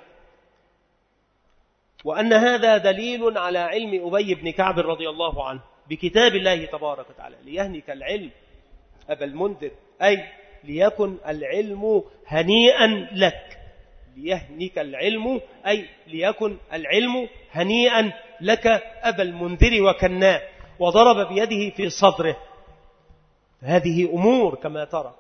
وأن هذا دليل على علم أبي بن كعب رضي الله عنه بكتاب الله تبارك وتعالى. ليهنك العلم أبا المنذر، أي ليكن العلم هنيئا لك. ليهنك العلم أي ليكن العلم هنيئا لك أبا المنذر وكناه. وضرب بيده في صدره. هذه أمور كما ترى.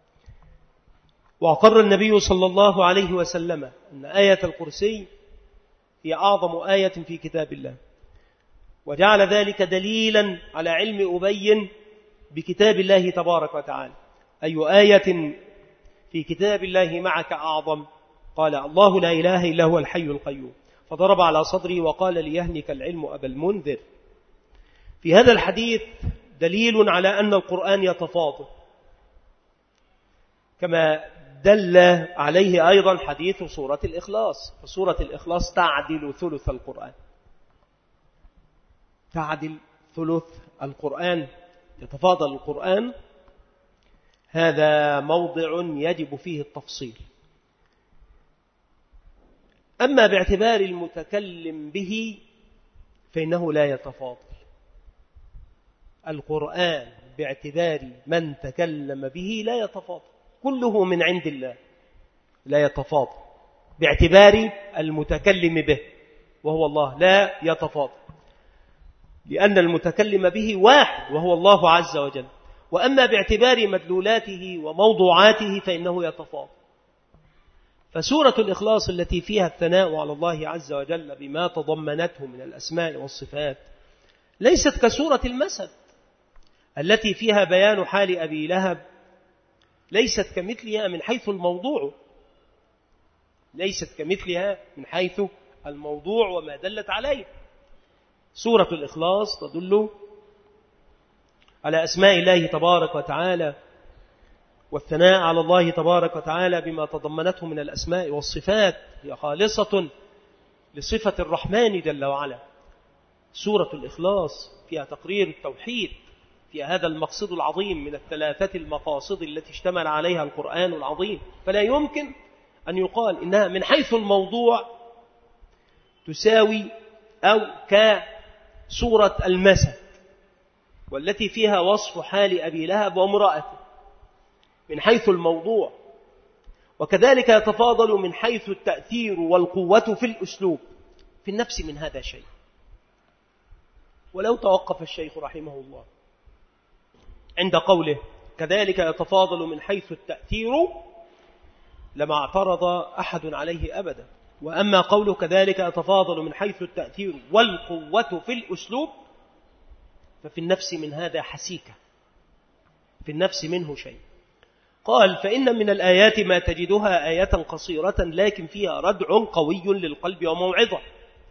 وأقر النبي صلى الله عليه وسلم أن آية الكرسي هي أعظم آية في كتاب الله، وجعل ذلك دليلا على علم أبي بكتاب الله تبارك وتعالى. أي آية في كتاب الله معك أعظم؟ قال الله لا إله إلا هو الحي القيوم. فضرب على صدري وقال ليهنك العلم أبا المنذر. في هذا الحديث دليل على أن القرآن يتفاضل، كما دل عليه أيضا حديث سورة الإخلاص. فسورة الإخلاص تعدل ثلث القرآن، تعدل ثلث القرآن، يتفاضل القرآن. هذا موضع يجب فيه التفصيل. أما باعتبار المتكلم به فإنه لا يتفاضل. القرآن باعتبار من تكلم به لا يتفاضل، كله من عند الله، لا يتفاضل. باعتبار المتكلم به وهو الله لا يتفاضل، لأن المتكلم به واحد وهو الله عز وجل. وأما باعتبار مدلولاته وموضوعاته فإنه يتفاضل. فسورة الإخلاص التي فيها الثناء على الله عز وجل بما تضمنته من الأسماء والصفات ليست كسورة المسد التي فيها بيان حال أبي لهب، ليست كمثلها من حيث الموضوع، ليست كمثلها من حيث الموضوع وما دلت عليه. سورة الإخلاص تدل على أسماء الله تبارك وتعالى والثناء على الله تبارك وتعالى بما تضمنته من الأسماء والصفات هي خالصة لصفة الرحمن جل وعلا. سورة الإخلاص فيها تقرير التوحيد، في هذا المقصد العظيم من الثلاثة المقاصد التي اشتمل عليها القرآن العظيم، فلا يمكن أن يقال إنها من حيث الموضوع تساوي أو كسورة المسد والتي فيها وصف حال أبي لهب وامرأته من حيث الموضوع، وكذلك يتفاضل من حيث التأثير والقوة في الأسلوب. في النفس من هذا شيء. ولو توقف الشيخ رحمه الله عند قوله كذلك يتفاضل من حيث التأثير لما اعترض أحد عليه أبدا. وأما قوله كذلك يتفاضل من حيث التأثير والقوة في الأسلوب ففي النفس من هذا حسيكة، في النفس منه شيء. قال فإن من الآيات ما تجدها آية قصيرة لكن فيها ردع قوي للقلب وموعظة،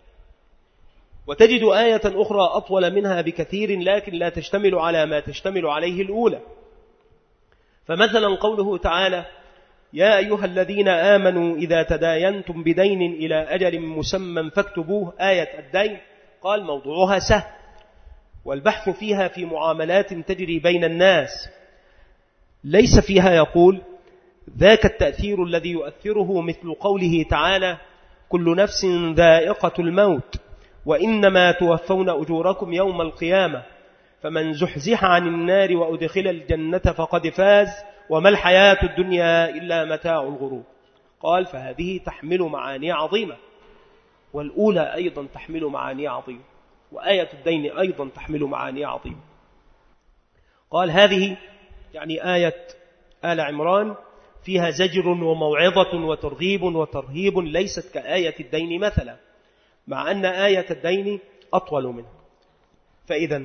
وتجد آية أخرى أطول منها بكثير لكن لا تشتمل على ما تشتمل عليه الأولى. فمثلا قوله تعالى يا أيها الذين آمنوا إذا تداينتم بدين إلى أجل مسمى فاكتبوه، آية الدين قال موضوعها سهل والبحث فيها في معاملات تجري بين الناس، ليس فيها يقول ذاك التأثير الذي يؤثره مثل قوله تعالى كل نفس ذائقة الموت وإنما توفون أجوركم يوم القيامة فمن زحزح عن النار وأدخل الجنة فقد فاز وما الحياة الدنيا إلا متاع الغرور. قال فهذه تحمل معاني عظيمة، والأولى أيضا تحمل معاني عظيمة، وآية الدين أيضا تحمل معاني عظيمة. قال هذه يعني آية آل عمران فيها زجر وموعظة وترغيب وترهيب ليست كآية الدين مثلا، مع أن آية الدين أطول منه. فإذا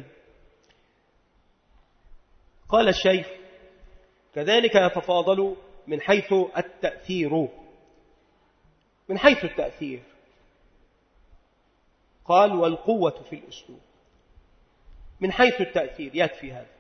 قال الشيخ كذلك يتفاضل من حيث التأثير. من حيث التأثير قال والقوة في الأسلوب. من حيث التأثير يكفي هذا.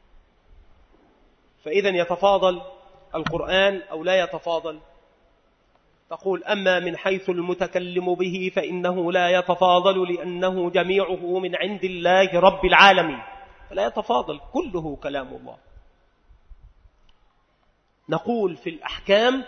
فإذا يتفاضل القرآن أو لا يتفاضل؟ تقول أما من حيث المتكلم به فإنه لا يتفاضل لأنه جميعه من عند الله رب العالمين، فلا يتفاضل، كله كلام الله. نقول في الأحكام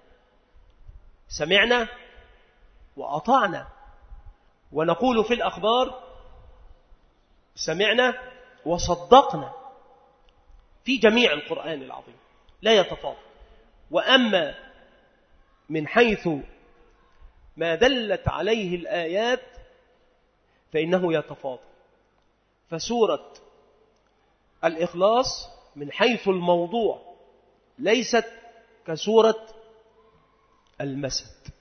سمعنا وأطعنا، ونقول في الأخبار سمعنا وصدقنا، في جميع القرآن العظيم لا يتفاضل. وأما من حيث ما دلت عليه الآيات فإنه يتفاضل. فسورة الإخلاص من حيث الموضوع ليست كسورة المسد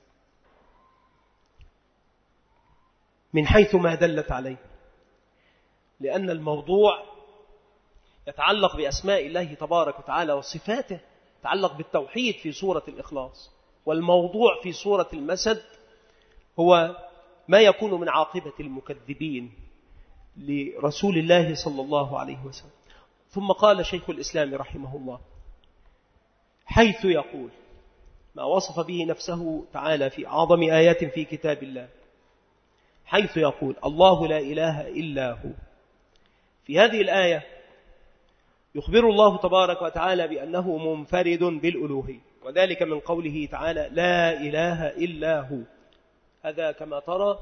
من حيث ما دلت عليه، لأن الموضوع يتعلق بأسماء الله تبارك وتعالى وصفاته، يتعلق بالتوحيد في سورة الإخلاص. والموضوع في سورة المسد هو ما يكون من عاقبة المكذبين لرسول الله صلى الله عليه وسلم. ثم قال شيخ الإسلام رحمه الله حيث يقول ما وصف به نفسه تعالى في أعظم آيات في كتاب الله، حيث يقول الله لا إله إلا هو. في هذه الآية يخبر الله تبارك وتعالى بأنه منفرد بالألوهية، وذلك من قوله تعالى لا إله إلا هو. هذا كما ترى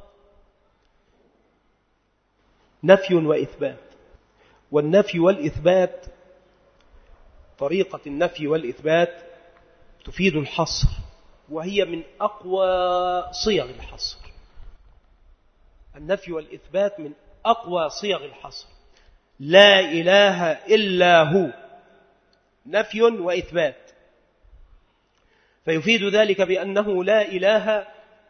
نفي وإثبات، والنفي والإثبات طريقة النفي والإثبات تفيد الحصر، وهي من أقوى صيغ الحصر. النفي والإثبات من أقوى صيغ الحصر. لا إله إلا هو نفي وإثبات، فيفيد ذلك بأنه لا إله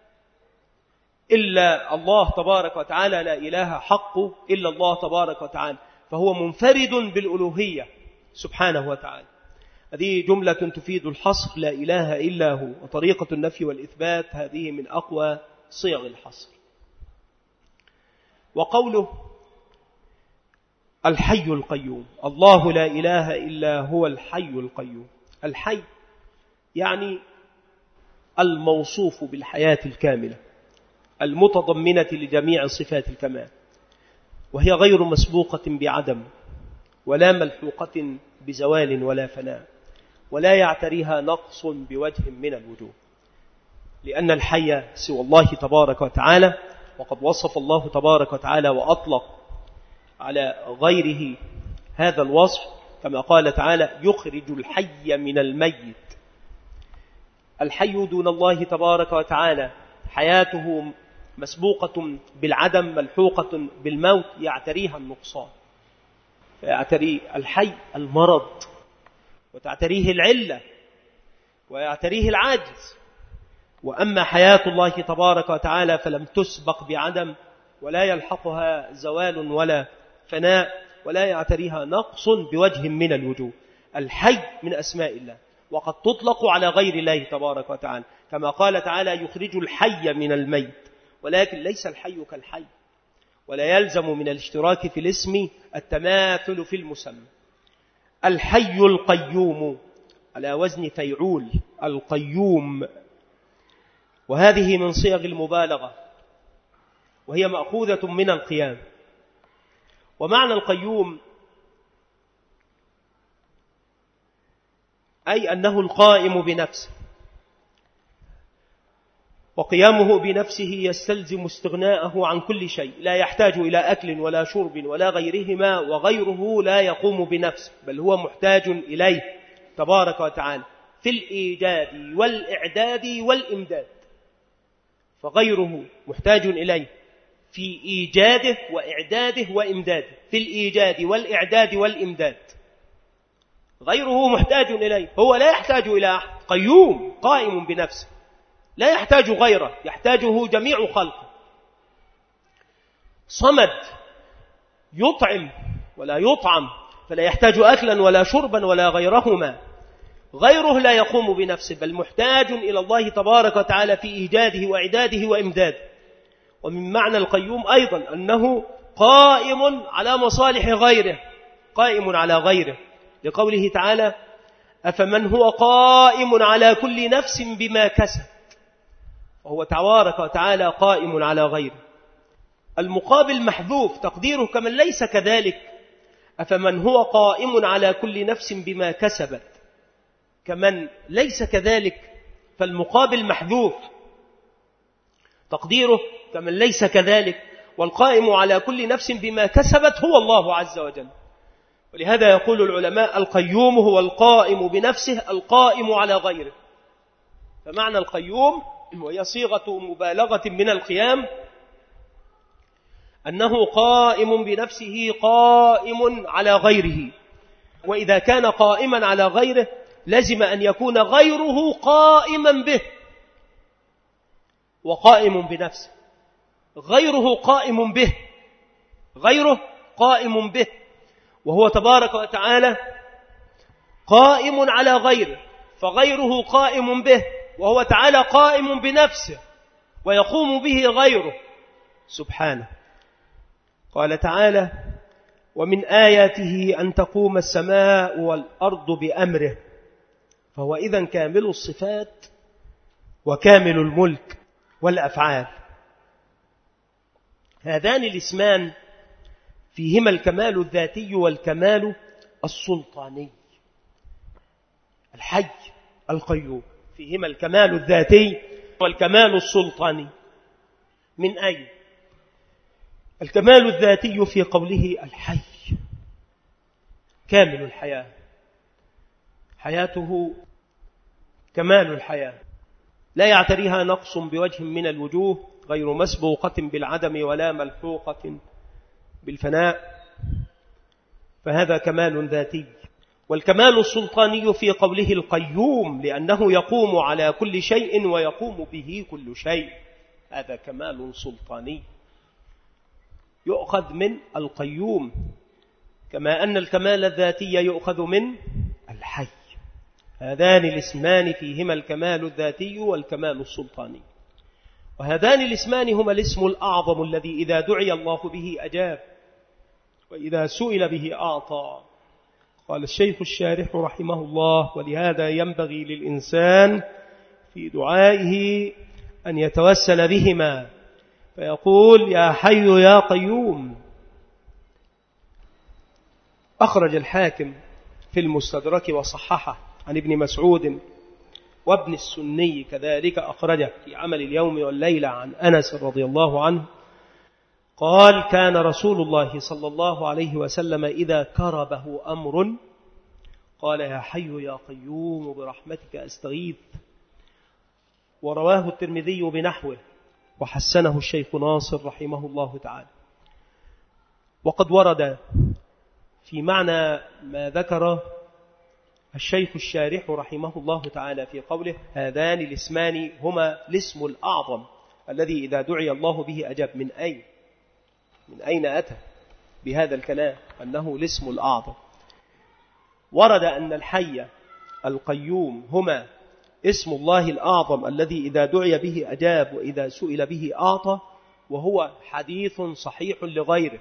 إلا الله تبارك وتعالى، لا إله حق إلا الله تبارك وتعالى، فهو منفرد بالألوهية سبحانه وتعالى. هذه جملة تفيد الحصر، لا إله إلا هو. وطريقة النفي والإثبات هذه من أقوى صيغ الحصر. وقوله الحي القيوم. الله لا إله إلا هو الحي القيوم. الحي يعني الموصوف بالحياة الكاملة المتضمنة لجميع صفات الكمال، وهي غير مسبوقة بعدم ولا ملحوقة بزوال ولا فناء، ولا يعتريها نقص بوجه من الوجوه، لأن الحي سوى الله تبارك وتعالى، وقد وصف الله تبارك وتعالى وأطلق على غيره هذا الوصف كما قال تعالى: يخرج الحي من الميت. الحي دون الله تبارك وتعالى حياته مسبوقة بالعدم ملحوقة بالموت، يعتريها النقصان، فيعتري الحي المرض، وتعتريه العلة، ويعتريه العاجز. وأما حياة الله تبارك وتعالى فلم تسبق بعدم، ولا يلحقها زوال ولا فناء، ولا يعتريها نقص بوجه من الوجوه. الحي من أسماء الله، وقد تطلق على غير الله تبارك وتعالى، كما قال تعالى: يخرج الحي من الميت، ولكن ليس الحي كالحي، ولا يلزم من الاشتراك في الاسم التماثل في المسمى. الحي القيوم على وزن فيعول، القيوم، وهذه من صيغ المبالغة، وهي مأخوذة من القيام. ومعنى القيوم أي أنه القائم بنفسه، وقيامه بنفسه يستلزم استغناءه عن كل شيء، لا يحتاج إلى أكل ولا شرب ولا غيرهما، وغيره لا يقوم بنفسه، بل هو محتاج إليه تبارك وتعالى في الإيجاد والإعداد والإمداد. فغيره محتاج إليه في إيجاده وإعداده وإمداده، في الإيجاد والإعداد والإمداد. غيره محتاج إليه، هو لا يحتاج إلى أحد، قيوم قائم بنفسه، لا يحتاج غيره، يحتاجه جميع خلقه. صمد يطعم ولا يطعم، فلا يحتاج أكلا ولا شربا ولا غيرهما. غيره لا يقوم بنفسه، بل محتاج إلى الله تبارك وتعالى في إيجاده وإعداده وإمداده. ومن معنى القيوم أيضا أنه قائم على مصالح غيره، قائم على غيره، لقوله تعالى: أفمن هو قائم على كل نفس بما كسب. وهو تبارك وتعالى قائم على غيره. المقابل محذوف، تقديره كمن ليس كذلك، أفمن هو قائم على كل نفس بما كسبت، كمن ليس كذلك، فالمقابل محذوف، تقديره كمن ليس كذلك، والقائم على كل نفس بما كسبت هو الله عز وجل. ولهذا يقول العلماء: القيوم هو القائم بنفسه القائم على غيره. فمعنى القيوم، وهي صيغة مبالغة من القيام، أنه قائم بنفسه قائم على غيره. وإذا كان قائما على غيره لازم أن يكون غيره قائما به، وقائم بنفسه. غيره قائم به، غيره قائم به، وهو تبارك وتعالى قائم على غيره، فغيره قائم به، وهو تعالى قائم بنفسه ويقوم به غيره سبحانه. قال تعالى: ومن آياته أن تقوم السماء والأرض بأمره. فهو إذن كامل الصفات وكامل الملك والأفعال. هذان الاسمان فيهما الكمال الذاتي والكمال السلطاني. الحي القيوم فيهما الكمال الذاتي والكمال السلطاني. من أين؟ الكمال الذاتي في قوله الحي، كامل الحياة، حياته كمال الحياة، لا يعتريها نقص بوجه من الوجوه، غير مسبوقة بالعدم ولا ملحوقة بالفناء، فهذا كمال ذاتي. والكمال السلطاني في قوله القيوم، لأنه يقوم على كل شيء ويقوم به كل شيء، هذا كمال سلطاني يؤخذ من القيوم، كما أن الكمال الذاتي يؤخذ من الحي. هذان الاسمان فيهما الكمال الذاتي والكمال السلطاني. وهذان الاسمان هما الاسم الأعظم الذي إذا دعي الله به أجاب، وإذا سئل به أعطى. قال الشيخ الشارح رحمه الله: ولهذا ينبغي للإنسان في دعائه أن يتوسل بهما، فيقول: يا حي يا قيوم. أخرج الحاكم في المستدرك وصححه عن ابن مسعود، وابن السني كذلك أخرجه في عمل اليوم والليلة عن أنس رضي الله عنه قال: كان رسول الله صلى الله عليه وسلم إذا كربه أمر قال: يا حي يا قيوم برحمتك أستغيث. ورواه الترمذي بنحوه وحسنه الشيخ ناصر رحمه الله تعالى. وقد ورد في معنى ما ذكر الشيخ الشارح رحمه الله تعالى في قوله: هذان الاسمان هما الاسم الأعظم الذي إذا دعي الله به أجاب. من أين من أين أتى بهذا الكلام أنه الاسم الأعظم؟ ورد أن الحي القيوم هما اسم الله الأعظم الذي إذا دعي به أجاب وإذا سئل به أعطى، وهو حديث صحيح لغيره.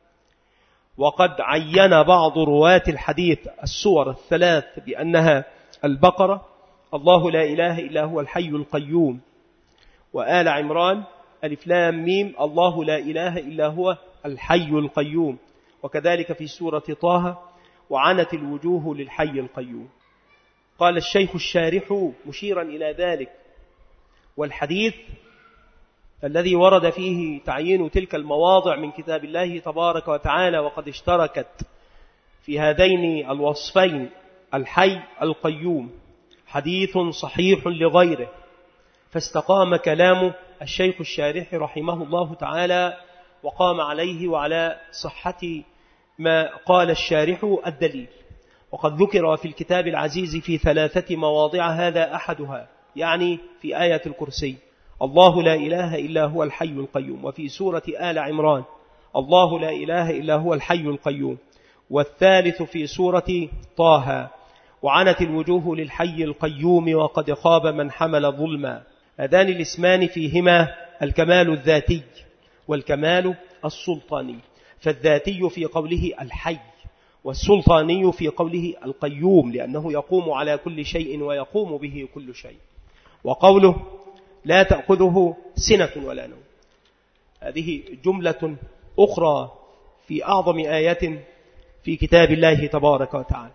وقد عين بعض رواة الحديث السور الثلاث بأنها البقرة، الله لا إله إلا هو الحي القيوم، وآل عمران ألف لام ميم الله لا إله إلا هو الحي القيوم، وكذلك في سورة طه وعنت الوجوه للحي القيوم. قال الشيخ الشارح مشيرا إلى ذلك: والحديث الذي ورد فيه تعيين تلك المواضع من كتاب الله تبارك وتعالى وقد اشتركت في هذين الوصفين الحي القيوم حديث صحيح لغيره، فاستقام كلام الشيخ الشارح رحمه الله تعالى وقام عليه وعلى صحة ما قال الشارح الدليل. وقد ذكر في الكتاب العزيز في ثلاثة مواضع هذا أحدها، يعني في آية الكرسي الله لا إله إلا هو الحي القيوم، وفي سورة آل عمران الله لا إله إلا هو الحي القيوم، والثالث في سورة طه وعنت الوجوه للحي القيوم وقد خاب من حمل ظلما. هذان الاسمان فيهما الكمال الذاتي والكمال السلطاني، فالذاتي في قوله الحي، والسلطاني في قوله القيوم، لأنه يقوم على كل شيء ويقوم به كل شيء. وقوله لا تأخذه سنة ولا نوم، هذه جملة أخرى في أعظم آية في كتاب الله تبارك وتعالى.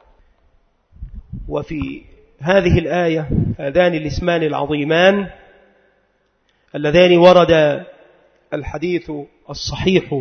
وفي هذه الآية هذان الاسمان العظيمان اللذان ورد الحديث الصحيح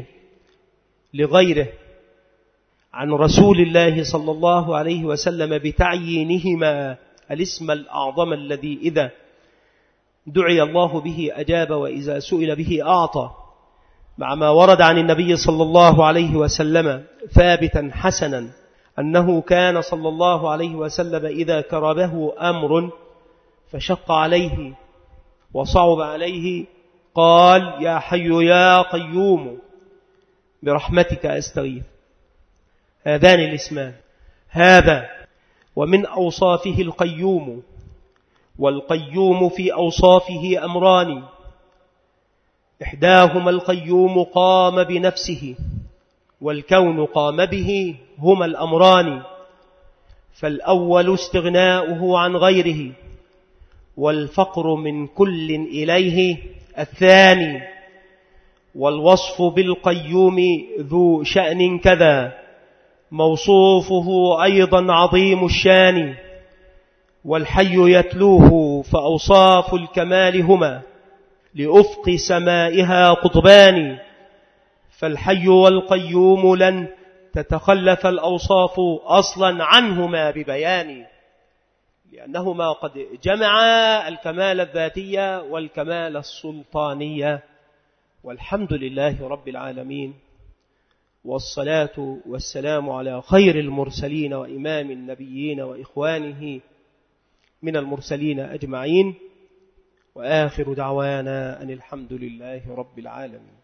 لغيره عن رسول الله صلى الله عليه وسلم بتعيينهما الاسم الأعظم الذي إذا دعي الله به أجاب وإذا سئل به أعطى، مع ما ورد عن النبي صلى الله عليه وسلم ثابتا حسنا أنه كان صلى الله عليه وسلم إذا كربه أمر فشق عليه وصعب عليه قال: يا حي يا قيوم برحمتك أستغيث. هذان الاسمان، هذا ومن أوصافه القيوم، والقيوم في أوصافه أمران: إحداهما القيوم قام بنفسه، والكون قام به، هما الأمران. فالأول استغناؤه عن غيره، والفقر من كل إليه الثاني. والوصف بالقيوم ذو شأن كذا، موصوفه أيضا عظيم الشان. والحي يتلوه فأوصاف الكمال هما، لأفق سمائها قطبان. فالحي والقيوم لن تتخلف الأوصاف أصلا عنهما ببيان، لأنهما قد جمعا الكمال الذاتي والكمال السلطاني. والحمد لله رب العالمين، والصلاة والسلام على خير المرسلين وإمام النبيين وإخوانه من المرسلين أجمعين، وآخر دعوانا أن الحمد لله رب العالمين.